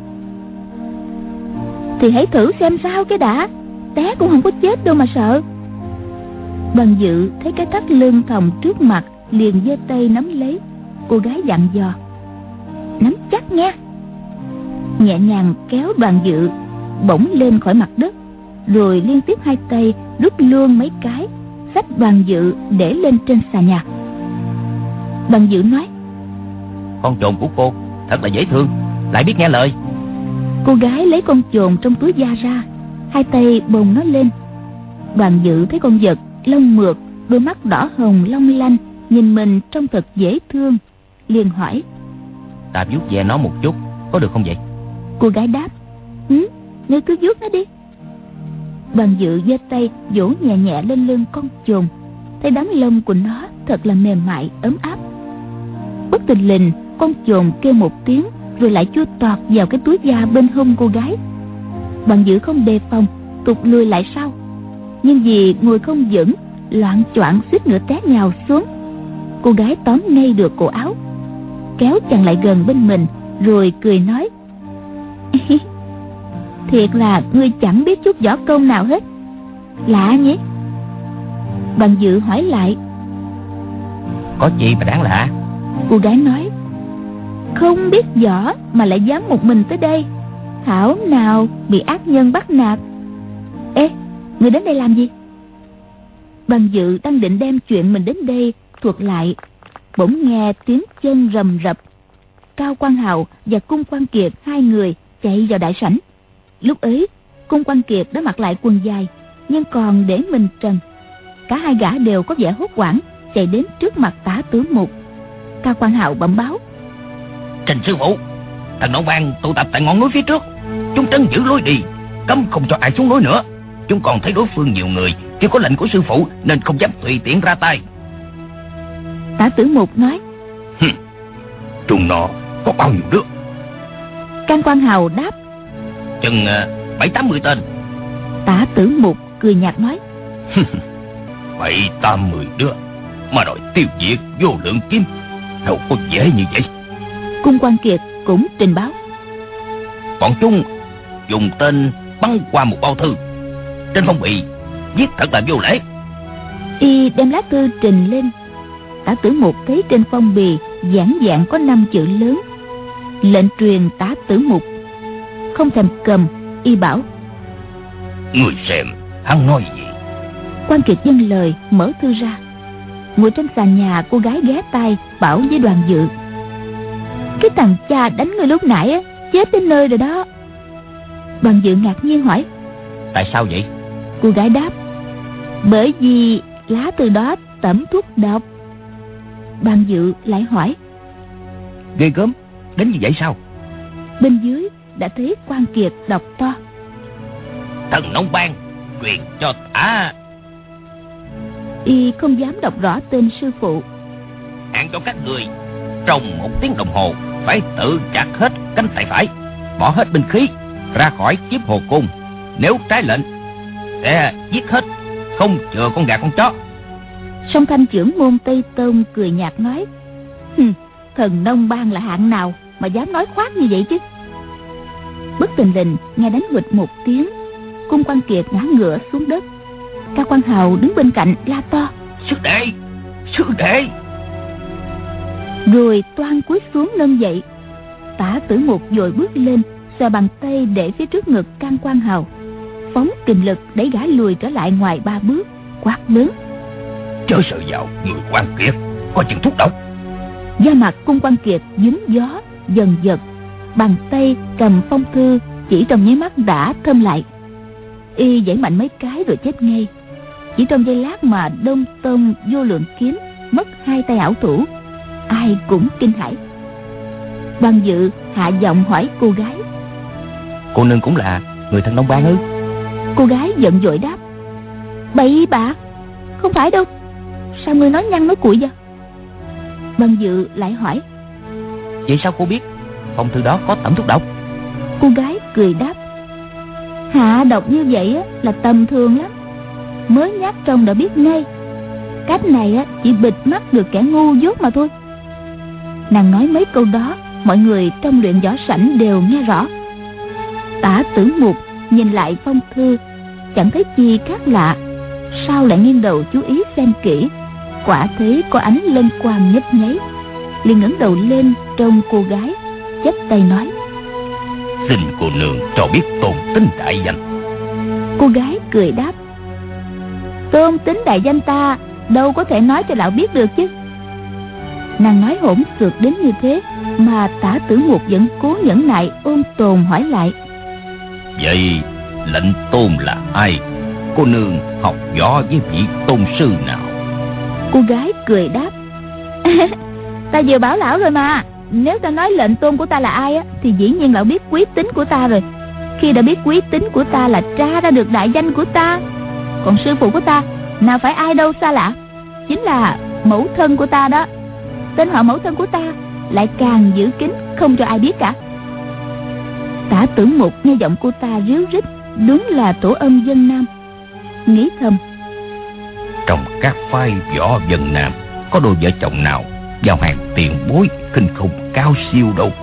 "Thì hãy thử xem sao cái đã, té cũng không có chết đâu mà sợ." Đoàn Dự thấy cái thắt lưng thòng trước mặt, liền giơ tay nắm lấy. Cô gái dặn dò: "Nắm chắc nha." Nhẹ nhàng kéo Đoàn Dự bổng lên khỏi mặt đất, rồi liên tiếp hai tay rút luôn mấy cái, xách Đoàn Dự để lên trên sàn nhà. Đoàn Dự nói: "Con chồn của cô thật là dễ thương, lại biết nghe lời." Cô gái lấy con chồn trong túi da ra, hai tay bồng nó lên. Đoàn Dự thấy con vật lông mượt, đôi mắt đỏ hồng long lanh, nhìn mình trông thật dễ thương, liền hỏi: "Ta vuốt ve nó một chút có được không vậy?" Cô gái đáp: "Ừ, ngươi cứ vuốt nó đi." Đoàn Dự giơ tay vỗ nhẹ nhẹ lên lưng con chồn, thấy đám lông của nó thật là mềm mại ấm áp. Bất thình lình con chồn kêu một tiếng, rồi lại chui tọt vào cái túi da bên hông cô gái. Đoàn Dự không đề phòng, tụt lùi lại sau, nhưng vì ngồi không vững, loạng choạng suýt nữa té nhào xuống. Cô gái tóm ngay được cổ áo, kéo chàng lại gần bên mình, rồi cười nói: "Thiệt là ngươi chẳng biết chút võ công nào hết, lạ nhỉ?" Đoàn Dự hỏi lại: "Có gì mà đáng lạ?" Cô gái nói: "Không biết võ mà lại dám một mình tới đây, thảo nào bị ác nhân bắt nạt. Ê, ngươi đến đây làm gì?" Đoàn Dự đang định đem chuyện mình đến đây thuật lại, bỗng nghe tiếng chân rầm rập. Cao Quang Hào và Cung Quang Kiệt hai người chạy vào đại sảnh. Lúc ấy Cung Quang Kiệt đã mặc lại quần dài, nhưng còn để mình trần. Cả hai gã đều có vẻ hốt hoảng, chạy đến trước mặt Tả Tử Mục. Cao Quang Hào bẩm báo: "Trình sư phụ, Thần Nông Bang tụ tập tại ngọn núi phía trước, chúng trấn giữ lối đi, cấm không cho ai xuống núi nữa. Chúng còn thấy đối phương nhiều người, chưa có lệnh của sư phụ nên không dám tùy tiện ra tay." Tả Tử Mục nói: "Chúng nó có bao nhiêu đứa?" Cao Quang Hào đáp: "Chừng bảy tám mươi tên." Tả Tử Mục cười nhạt nói: "Bảy tám mươi đứa mà đòi tiêu diệt vô lượng kim, đâu có dễ như vậy." Cung Quang Kiệt cũng trình báo: "Bọn chúng dùng tên bắn qua một bao thư, trên phong bì viết thật là vô lễ." Y đem lá thư trình lên. Tả Tử Mục thấy trên phong bì giản dạng có năm chữ lớn: "Lệnh truyền Tả Tử Mục." Không thèm cầm, y bảo: "Người xem hắn nói gì?" Quang Kiệt dâng lời mở thư ra. Ngồi trên sàn nhà, cô gái ghé tai bảo với Đoàn Dự: "Cái thằng cha đánh người lúc nãy á, chết đến nơi rồi đó." Đoàn Dự ngạc nhiên hỏi: "Tại sao vậy?" Cô gái đáp: "Bởi vì lá từ đó tẩm thuốc độc." Đoàn Dự lại hỏi: "Ghê gớm, đến như vậy sao?" Bên dưới đã thấy Quang Kiệt đọc to: "Thần Nông Bang truyền cho Tả." Y không dám đọc rõ tên sư phụ. "Hạn cho các người trong một tiếng đồng hồ phải tự chặt hết cánh tay phải, bỏ hết binh khí ra khỏi kiếp hồ cung. Nếu trái lệnh sẽ giết hết, không chừa con gà con chó." Song Thanh trưởng môn Tây Tôn cười nhạt nói: "Thần Nông Bang là hạng nào mà dám nói khoác như vậy chứ?" Bất thình lình nghe đánh huỵch một tiếng, Cung Quang Kiệt ngã ngửa xuống đất. Cao Quang Hào đứng bên cạnh la to: "Sư đệ, sư đệ!" Rồi toan cúi xuống nâng dậy. Tả Tử Mục vội bước lên, xòe bàn tay để phía trước ngực Cao Quang Hào, phóng kình lực đẩy gã lùi trở lại ngoài ba bước, quát lớn: "Chớ sợ vào người Quang Kiệt, có chừng thuốc độc." Da mặt Cung Quang Kiệt nhúng gió dần dật, bàn tay cầm phong thư chỉ trong nháy mắt đã thâm lại. Y giãy mạnh mấy cái rồi chết ngay. Chỉ trong giây lát mà Đông Tông Vô Lượng Kiếm mất hai tay ảo thủ, ai cũng kinh hãi. Đoàn Dự hạ giọng hỏi cô gái: Cô nương cũng là người thân Đông Bang ư? Cô gái giận dội đáp: Bậy bạ, không phải đâu. Sao ngươi nói nhăng nói cuội vậy? Đoàn Dự lại hỏi: Vậy sao cô biết phong thư đó có tẩm thuốc độc? Cô gái cười đáp: Hạ độc như vậy á, là tầm thường lắm, mới nhát trông đã biết ngay. Cách này á, chỉ bịt mắt được kẻ ngu dốt mà thôi. Nàng nói mấy câu đó, mọi người trong luyện võ sảnh đều nghe rõ. Tả Tử Mục nhìn lại phong thư, chẳng thấy chi khác lạ, sao lại nghiêng đầu chú ý xem kỹ. Quả thấy có ánh lân quang nhấp nháy, liền ngẩng đầu lên trông cô gái, chắp tay nói: Xin cô nương cho biết tôn tính đại danh. Cô gái cười đáp: Tôn tính đại danh ta đâu có thể nói cho lão biết được chứ. Nàng nói hỗn xược đến như thế mà Tả Tử Mục vẫn cố nhẫn nại ôn tồn hỏi lại: Vậy lệnh tôn là ai? Cô nương học võ với vị tôn sư nào? Cô gái cười đáp: Ta vừa bảo lão rồi mà. Nếu ta nói lệnh tôn của ta là ai á, thì dĩ nhiên lão biết quý tính của ta rồi. Khi đã biết quý tính của ta là tra ra được đại danh của ta. Còn sư phụ của ta nào phải ai đâu xa lạ, chính là mẫu thân của ta đó. Tên họ mẫu thân của ta lại càng giữ kín, không cho ai biết cả. Tả Tử Mục nghe giọng cô ta ríu rít, đúng là tổ ân dân Nam. Nghĩ thầm: Trong các phái võ dân Nam, có đôi vợ chồng nào vào hàng tiền bối khinh khủng cao siêu đâu.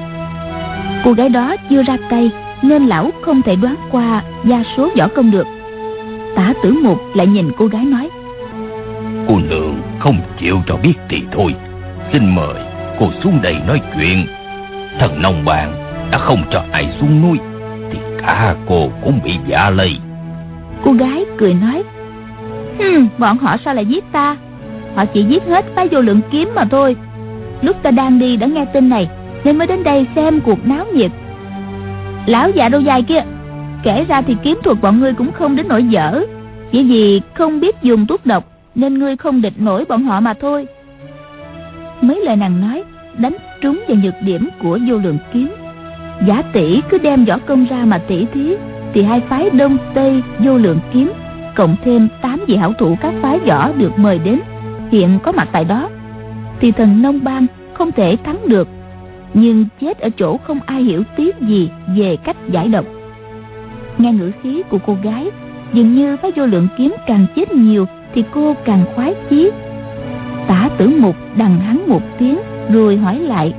Cô gái đó chưa ra tay, nên lão không thể đoán qua gia số võ công được. Tả Tử Mục lại nhìn cô gái nói: Cô nương không chịu cho biết thì thôi, xin mời cô xuống đây nói chuyện. Thần Nông Bang đã không cho ai xuống núi, thì cả cô cũng bị vạ lây. Cô gái cười nói: Hừm, bọn họ sao lại giết ta? Họ chỉ giết hết phái Vô Lượng Kiếm mà thôi. Lúc ta đang đi đã nghe tin này, nên mới đến đây xem cuộc náo nhiệt. Lão già đôi dài kia, kể ra thì kiếm thuật bọn ngươi cũng không đến nỗi dở, chỉ vì không biết dùng thuốc độc nên ngươi không địch nổi bọn họ mà thôi. Mấy lời nàng nói đánh trúng vào nhược điểm của Vô Lượng Kiếm. Giả tỷ cứ đem võ công ra mà tỉ thí, thì hai phái Đông Tây Vô Lượng Kiếm cộng thêm tám vị hảo thủ các phái võ được mời đến hiện có mặt tại đó, thì Thần Nông Bang không thể thắng được. Nhưng chết ở chỗ không ai hiểu tiếc gì về cách giải độc. Nghe ngữ khí của cô gái, dường như phái Vô Lượng Kiếm càng chết nhiều thì cô càng khoái chí. Tả Tử Mục đằng hắn một tiếng rồi hỏi lại: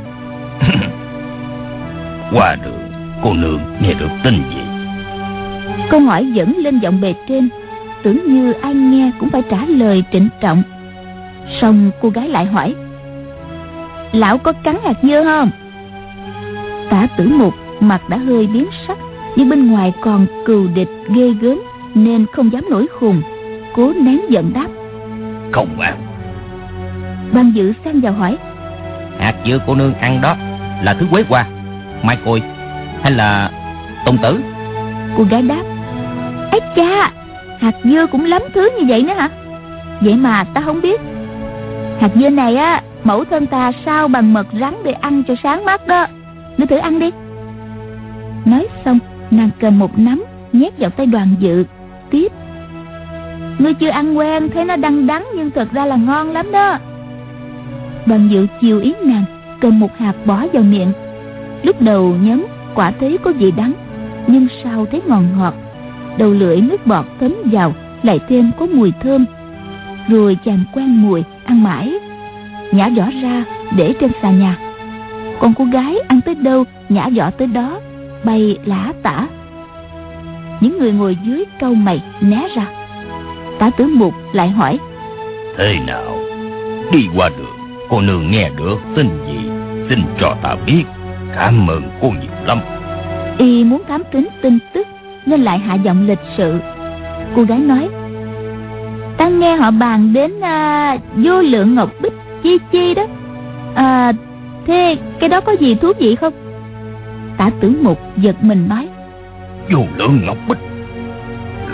Qua đường, cô nương nghe được tin gì? Câu hỏi dẫn lên giọng bề trên, tưởng như ai nghe cũng phải trả lời trịnh trọng. Xong cô gái lại hỏi: Lão có cắn hạt dưa không? Tả Tử Mục mặt đã hơi biến sắc, nhưng bên ngoài còn cừu địch ghê gớm nên không dám nổi khùng, cố nén giận đáp: Không ăn. Ban Dự xen vào hỏi: Hạt dưa cô nương ăn đó là thứ quế hoa, mai côi hay là tùng tử? Cô gái đáp: Ây cha, hạt dưa cũng lắm thứ như vậy nữa hả? Vậy mà ta không biết. Hạt dưa này á, mẫu thân ta sao bằng mật rắn để ăn cho sáng mắt đó. Ngươi thử ăn đi. Nói xong, nàng cầm một nắm nhét vào tay Đoàn Dự, tiếp: Ngươi chưa ăn quen, thấy nó đắng đắng nhưng thật ra là ngon lắm đó. Đoàn Dự chiều ý nàng, cầm một hạt bỏ vào miệng. Lúc đầu nhấm quả thấy có vị đắng, nhưng sau thấy ngon ngọt. Đầu lưỡi nước bọt thấm vào, lại thêm có mùi thơm. Rồi chàng quen mùi, ăn mãi, nhả vỏ ra để trên xà nhà. Còn cô gái ăn tới đâu nhả vỏ tới đó, bay lả tả. Những người ngồi dưới cau mày né ra. Tả Tử Mục lại hỏi: Thế nào? Đi qua đường, cô nương nghe được tin gì? Xin cho ta biết. Cảm ơn cô nhiều lắm. Y muốn thám tính tin tức nên lại hạ giọng lịch sự. Cô gái nói: Ta nghe họ bàn đến à, Vô Lượng Ngọc Bích chi chi đó. À, thế cái đó có gì thú vị không? Tả Tử Mục giật mình nói: Vô Lượng Ngọc Bích?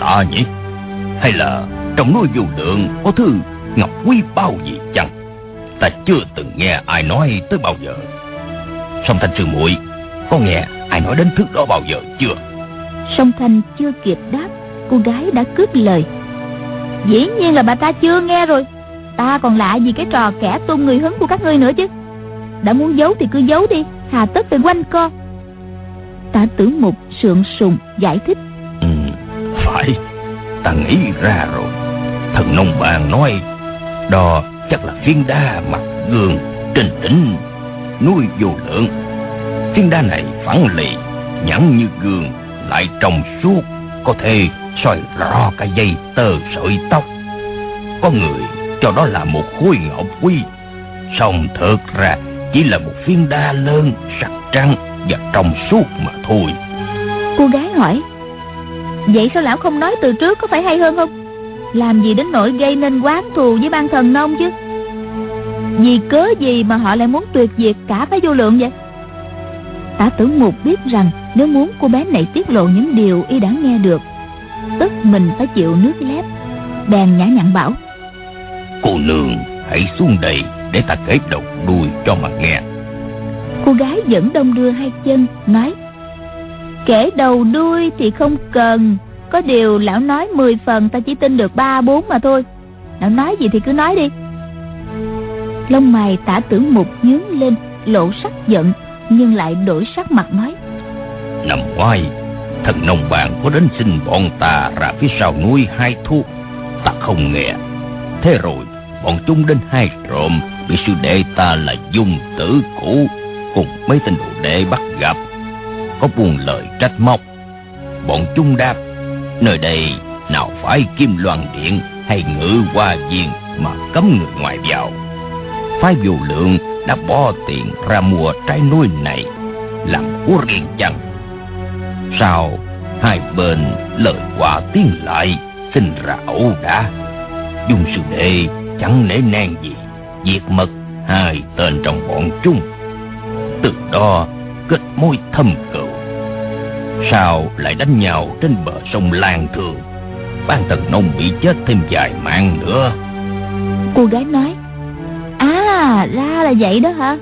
lạ nhỉ? Hay là trong núi Vô Lượng có thứ ngọc quý báu gì chăng? Ta chưa từng nghe ai nói tới bao giờ. Song Thanh sư muội, có nghe ai nói đến thứ đó bao giờ chưa? Song Thanh chưa kịp đáp, cô gái đã cướp lời. Dĩ nhiên là bà ta chưa nghe rồi. Ta còn lạ gì cái trò kẻ tung người hứng của các ngươi nữa chứ. Đã muốn giấu thì cứ giấu đi, hà tất phải quanh co. Tạ Tử Mục sượng sùng giải thích. Ừ, phải, ta nghĩ ra rồi. Thần nông bàn nói đó chắc là phiến đá mặt gương trên đỉnh núi Vô Lượng. Phiến đá này phẳng lì, nhẵn như gương, lại trong suốt, có thể soi rõ cả dây tơ sợi tóc. Có người cho đó là một khối ngọc quý, song thực ra chỉ là một phiến đá lớn, sắc trắng và trong suốt mà thôi. Cô gái hỏi, vậy sao lão không nói từ trước, có phải hay hơn không? Làm gì đến nỗi gây nên oán thù với ban Thần Nông chứ? Vì cớ gì mà họ lại muốn tuyệt diệt cả phái Vô Lượng vậy? Tạ Tử Mục biết rằng nếu muốn cô bé này tiết lộ những điều y đã nghe được, tất mình phải chịu nước lép. Bèn nhã nhặn bảo, cô nương hãy xuống đây để ta kể đầu đuôi cho mà nghe. Cô gái vẫn đong đưa hai chân nói, kể đầu đuôi thì không cần. Có điều lão nói mười phần ta chỉ tin được ba bốn mà thôi. Lão nói gì thì cứ nói đi. Lông mày Tạ Tử Mục nhướng lên, lộ sắc giận, nhưng lại đổi sắc mặt nói, năm ngoái thần nông bàn có đến xin bọn ta ra phía sau núi hái thuốc, ta không nghe. Thế rồi bọn chúng đến hai trộm, bị sư đệ ta là Dung Tử Cũ cùng mấy tên đồ đệ bắt gặp, có buông lời trách móc. Bọn chúng đáp, nơi đây nào phải Kim Loan Điện hay Ngự Hoa Viên mà cấm người ngoài vào. Phái Vô Lượng đã bỏ tiền ra mua trái núi này làm của riêng chăng? Sao hai bên lời qua tiếng lại, sinh ra ẩu đả? Dung sư đệ chẳng nể nang gì diệt mất hai tên trong bọn chúng, từ đó kết mối thâm cừu. Sao lại đánh nhau trên bờ sông Lan Thường, ban Thần Nông bị chết thêm vài mạng nữa? Cô gái nói, à ra là vậy đó hả?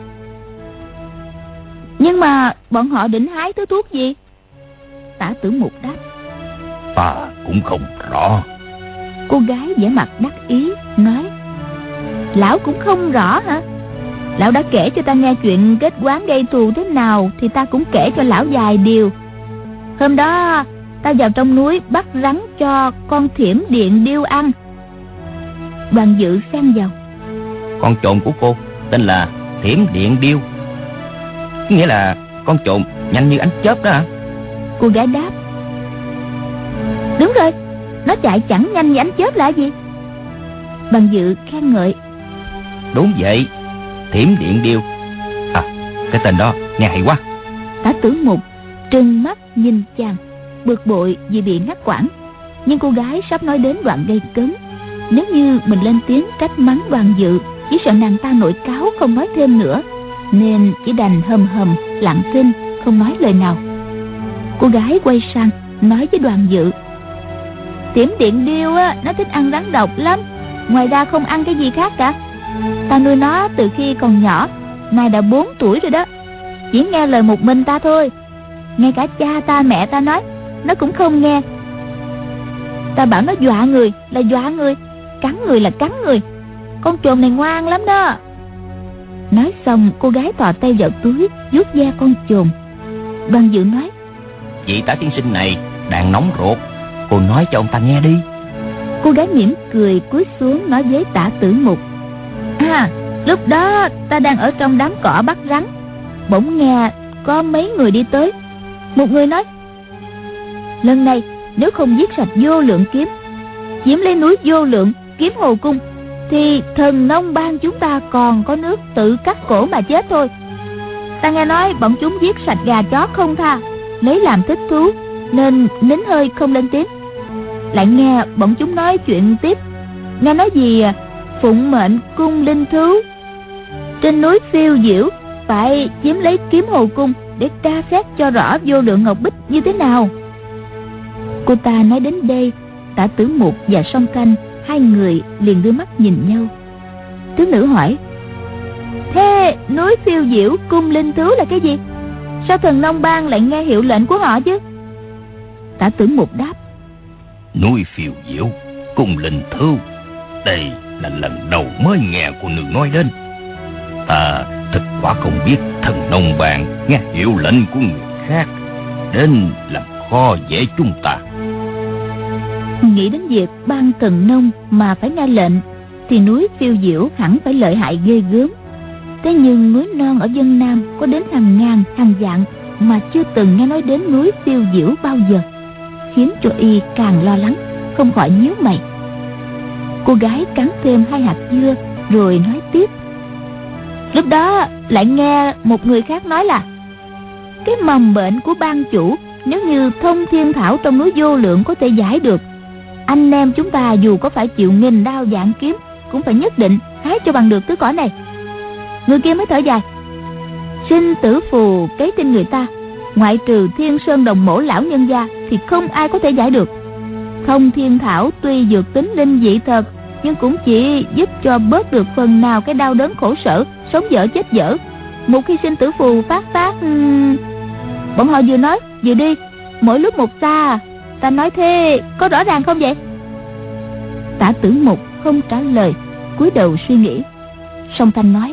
Nhưng mà bọn họ định hái thứ thuốc gì? Tạ Tử Mục đáp, ta cũng không rõ. Cô gái vẻ mặt đắc ý nói, lão cũng không rõ hả? Lão đã kể cho ta nghe chuyện kết oán gây thù thế nào thì ta cũng kể cho lão vài điều. Hôm đó ta vào trong núi bắt rắn cho con Thiểm Điện Điêu ăn. Đoàn Dự xen vào, con trộm của cô tên là Thiểm Điện Điêu, nghĩa là con trộm nhanh như ánh chớp đó hả? Cô gái đáp, đúng rồi, nó chạy chẳng nhanh như ánh chớp là gì? Đoàn Dự khen ngợi, đúng vậy, Thiểm Điện Điêu. À, cái tên đó nghe hay quá. Tạ Tử Mục trừng mắt nhìn chàng, bực bội vì bị ngắt quãng. Nhưng cô gái sắp nói đến đoạn gây cấn, nếu như mình lên tiếng trách mắng Đoàn Dự, chỉ sợ nàng ta nổi cáu không nói thêm nữa, nên chỉ đành hầm hầm lặng thinh không nói lời nào. Cô gái quay sang nói với Đoàn Dự, Thiểm Điện Điêu á, nó thích ăn rắn độc lắm, ngoài ra không ăn cái gì khác cả. Ta nuôi nó từ khi còn nhỏ, nay đã bốn tuổi rồi đó, chỉ nghe lời một mình ta thôi. Ngay cả cha ta mẹ ta nói nó cũng không nghe. Ta bảo nó dọa người là dọa người, cắn người là cắn người. Con trồn này ngoan lắm đó. Nói xong cô gái thò tay vào túi vuốt da con trồn. Đoàn Dự nói, vị Tả tiên sinh này đang nóng ruột, cô nói cho ông ta nghe đi. Cô gái mỉm cười cúi xuống nói với Tạ Tử Mục, à, lúc đó ta đang ở trong đám cỏ bắt rắn, bỗng nghe có mấy người đi tới. Một người nói, lần này nếu không giết sạch Vô Lượng kiếm, chiếm lấy núi Vô Lượng, kiếm Hồ Cung, thì Thần Nông Bang chúng ta còn có nước tự cắt cổ mà chết thôi. Ta nghe nói bọn chúng giết sạch gà chó không tha, lấy làm thích thú, nên nín hơi không lên tiếng. Lại nghe bọn chúng nói chuyện tiếp, nghe nói gì phụng mệnh cung linh thú trên núi phiêu diễu, phải chiếm lấy kiếm Hồ Cung để tra xét cho rõ Vô Lượng ngọc bích như thế nào. Cô ta nói đến đây Tả Tử Mục và Song Thanh, hai người liền đưa mắt nhìn nhau. Tướng nữ hỏi: thế núi Phiêu Diễu cung linh thú là cái gì? Sao Thần Nông Bang lại nghe hiệu lệnh của họ chứ? Tả Tử Mục đáp: núi Phiêu Diễu cung linh thú, đây là lần đầu mới nghe cô nương nói đến. Ta thật quả không biết Thần Nông Bang nghe hiệu lệnh của người khác đến làm khó dễ chúng ta. Nghĩ đến việc ban Thần Nông mà phải nghe lệnh thì núi Phiêu Diễu hẳn phải lợi hại ghê gớm. Thế nhưng núi non ở Vân Nam có đến hàng ngàn hàng vạn mà chưa từng nghe nói đến núi Phiêu Diễu bao giờ, khiến cho y càng lo lắng, không khỏi nhíu mày. Cô gái cắn thêm hai hạt dưa rồi nói tiếp: lúc đó lại nghe một người khác nói là cái mầm bệnh của ban chủ nếu như thông thiên thảo trong núi Vô Lượng có thể giải được, anh em chúng ta dù có phải chịu nghìn đao vạn kiếm cũng phải nhất định hái cho bằng được thứ cỏ này. Người kia mới thở dài: sinh tử phù kế trên người ta, ngoại trừ Thiên Sơn Đồng Mổ lão nhân gia thì không ai có thể giải được. Thông thiên thảo tuy dược tính linh dị thật, nhưng cũng chỉ giúp cho bớt được phần nào cái đau đớn khổ sở, sống dở chết dở. Một khi sinh tử phù phát tác, hmm... bọn họ vừa nói vừa đi, mỗi lúc một xa. Ta nói thế có rõ ràng không vậy? Tả Tử Mục không trả lời, cúi đầu suy nghĩ. Song Thanh nói: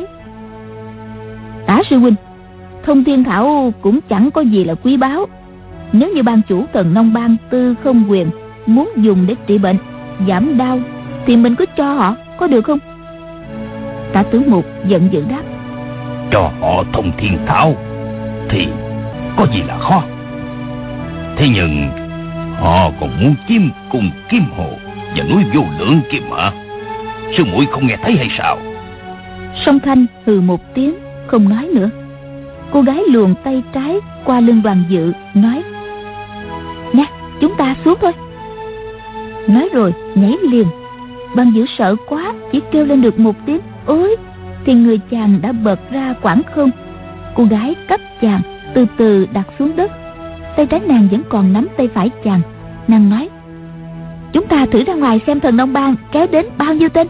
Tả sư huynh, thông thiên thảo cũng chẳng có gì là quý báu. Nếu như ban chủ Thần Nông Bang Tư Không Quyền muốn dùng để trị bệnh, giảm đau, thì mình cứ cho họ, có được không? Tả Tử Mục giận dữ đáp: cho họ thông thiên thảo thì có gì là khó. Thế nhưng họ còn muốn chiếm cùng Kim Hồ và núi Vô Lượng kia mà. Sư muội không nghe thấy hay sao? Song Thanh hừ một tiếng, không nói nữa. Cô gái luồn tay trái qua lưng Đoàn Dự, nói: nè, chúng ta xuống thôi. Nói rồi nhảy liền. Đoàn Dự sợ quá, chỉ kêu lên được một tiếng ôi thì người chàng đã bật ra quảng không. Cô gái cấp chàng từ từ đặt xuống đất. Tay trái nàng vẫn còn nắm tay phải chàng. Nàng nói: chúng ta thử ra ngoài xem Thần Nông Bang kéo đến bao nhiêu tên.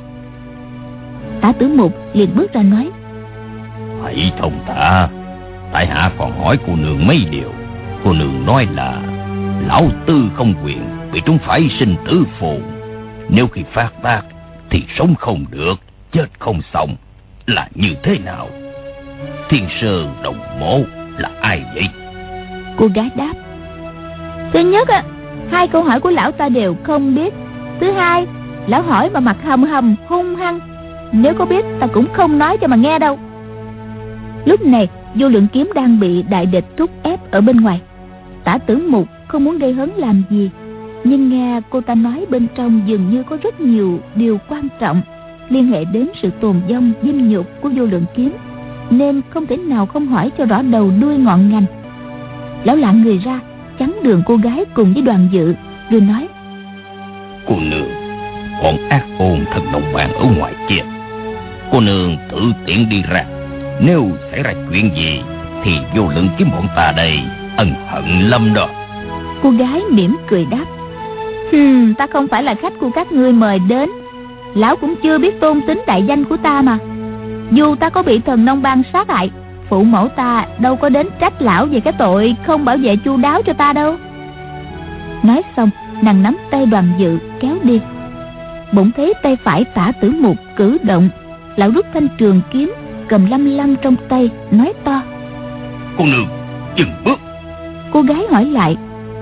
Tả Tử Mục liền bước ra nói: hãy thông thả, tại hạ còn hỏi cô nương mấy điều. Cô nương nói là lão Tư Không Quyền bị trúng phải sinh tử phù, nếu khi phát tác thì sống không được, chết không xong, là như thế nào? Thiên Sơn Đồng Mổ là ai vậy? Cô gái đáp: thứ nhất á, hai câu hỏi của lão ta đều không biết. Thứ hai, lão hỏi mà mặt hầm hầm hung hăng, nếu có biết ta cũng không nói cho mà nghe đâu. Lúc này Vô Lượng Kiếm đang bị đại địch thúc ép ở bên ngoài. Tả Tử Mục không muốn gây hấn làm gì, nhưng nghe cô ta nói bên trong dường như có rất nhiều điều quan trọng liên hệ đến sự tồn vong dinh nhục của Vô Lượng Kiếm, nên không thể nào không hỏi cho rõ đầu đuôi ngọn ngành. Lão lạng người ra, chắn đường cô gái cùng với Đoàn Dự, rồi nói: cô nương, bọn ác ôn Thần Nông Bang ở ngoài kia, cô nương tự tiện đi ra, nếu xảy ra chuyện gì thì Vô Lượng Kiếm bọn ta đây ân hận lắm đó. Cô gái mỉm cười đáp: Hừm, ta không phải là khách của các ngươi mời đến. Lão cũng chưa biết tôn tính đại danh của ta mà. Dù ta có bị Thần Nông Bang sát hại, phụ mẫu ta đâu có đến trách lão về cái tội không bảo vệ chu đáo cho ta đâu. Nói xong, nàng nắm tay Đoàn Dự kéo đi. Bỗng thấy tay phải Tả Tử Mục cử động, lão rút thanh trường kiếm cầm lăm lăm trong tay, nói to: cô nương, dừng bước. Cô gái hỏi lại: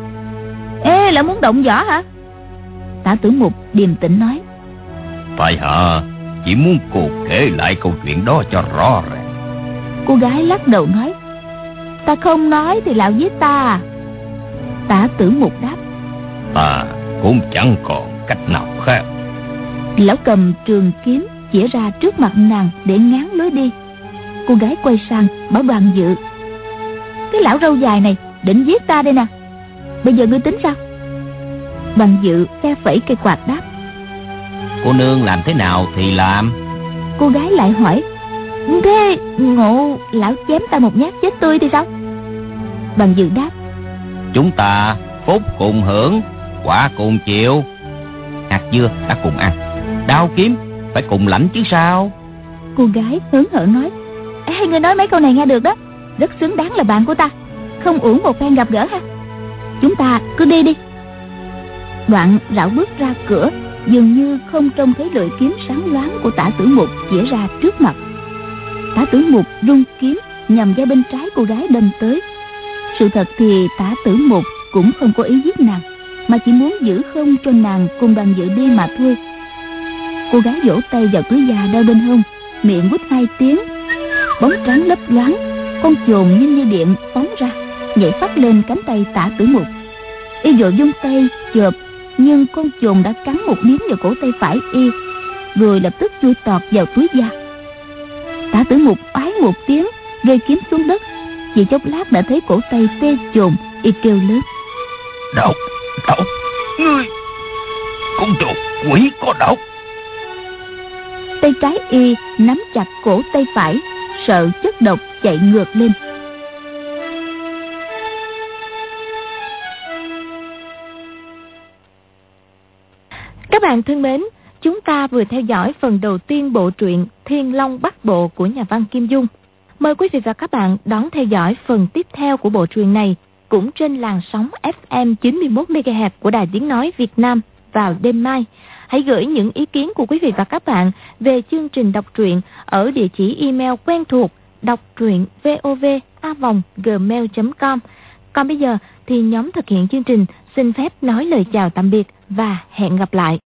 ê, lão muốn động võ hả? Tả Tử Mục điềm tĩnh nói: tại hạ chỉ muốn cô kể lại câu chuyện đó cho rõ ràng. Cô gái lắc đầu nói: ta không nói thì lão giết ta. Tả Tử Mục đáp: ta cũng chẳng còn cách nào khác. Lão cầm trường kiếm chĩa ra trước mặt nàng để ngán lối đi. Cô gái quay sang bảo Đoàn Dự: cái lão râu dài này định giết ta đây nè, bây giờ ngươi tính sao? Đoàn Dự phe phẩy cây quạt đáp: cô nương làm thế nào thì làm. Cô gái lại hỏi: thế ngộ lão chém ta một nhát chết tươi thì sao? Đoàn Dự đáp: chúng ta phúc cùng hưởng, quả cùng chịu. hạt dưa đã cùng ăn, đao kiếm phải cùng lãnh chứ sao. Cô gái hớn hở nói: Ê, ngươi nói mấy câu này nghe được đó, rất xứng đáng là bạn của ta, không uổng một phen gặp gỡ ha. Chúng ta cứ đi đi. Đoạn rảo bước ra cửa, dường như không trông thấy lưỡi kiếm sáng loáng của Tả Tử Mục chĩa ra trước mặt. Tả Tử Mục rung kiếm nhằm vai bên trái cô gái đâm tới. Sự thật thì Tả Tử Mục cũng không có ý giết nàng, mà chỉ muốn giữ không cho nàng cùng đoàn dự đi mà thôi. Cô gái vỗ tay vào túi da đeo bên hông, miệng quýt hai tiếng, bóng trắng lấp loáng, con chồn nhanh như điện phóng ra, nhảy phát lên cánh tay Tả Tử Mục. Y vội vung tay chộp, nhưng con chồn đã cắn một miếng vào cổ tay phải y, rồi lập tức chui tọt vào túi da. Tả Tử Mục oái một tiếng, rơi kiếm xuống đất. Chỉ chốc lát đã thấy cổ tay tê chồn, y kêu lớn: Độc, độc, ngươi, con chuột quỷ có độc. Tay trái y nắm chặt cổ tay phải, sợ chất độc chạy ngược lên. Các bạn thân mến, chúng ta vừa theo dõi phần đầu tiên bộ truyện Thiên Long Bắc Bộ của nhà văn Kim Dung. Mời quý vị và các bạn đón theo dõi phần tiếp theo của bộ truyện này cũng trên làn sóng ép em chín mươi mốt mê ga héc của Đài Tiếng Nói Việt Nam vào đêm mai. Hãy gửi những ý kiến của quý vị và các bạn về chương trình đọc truyện ở địa chỉ email quen thuộc đọc truyện vov a vòng gmail chấm com. Còn bây giờ thì nhóm thực hiện chương trình xin phép nói lời chào tạm biệt và hẹn gặp lại.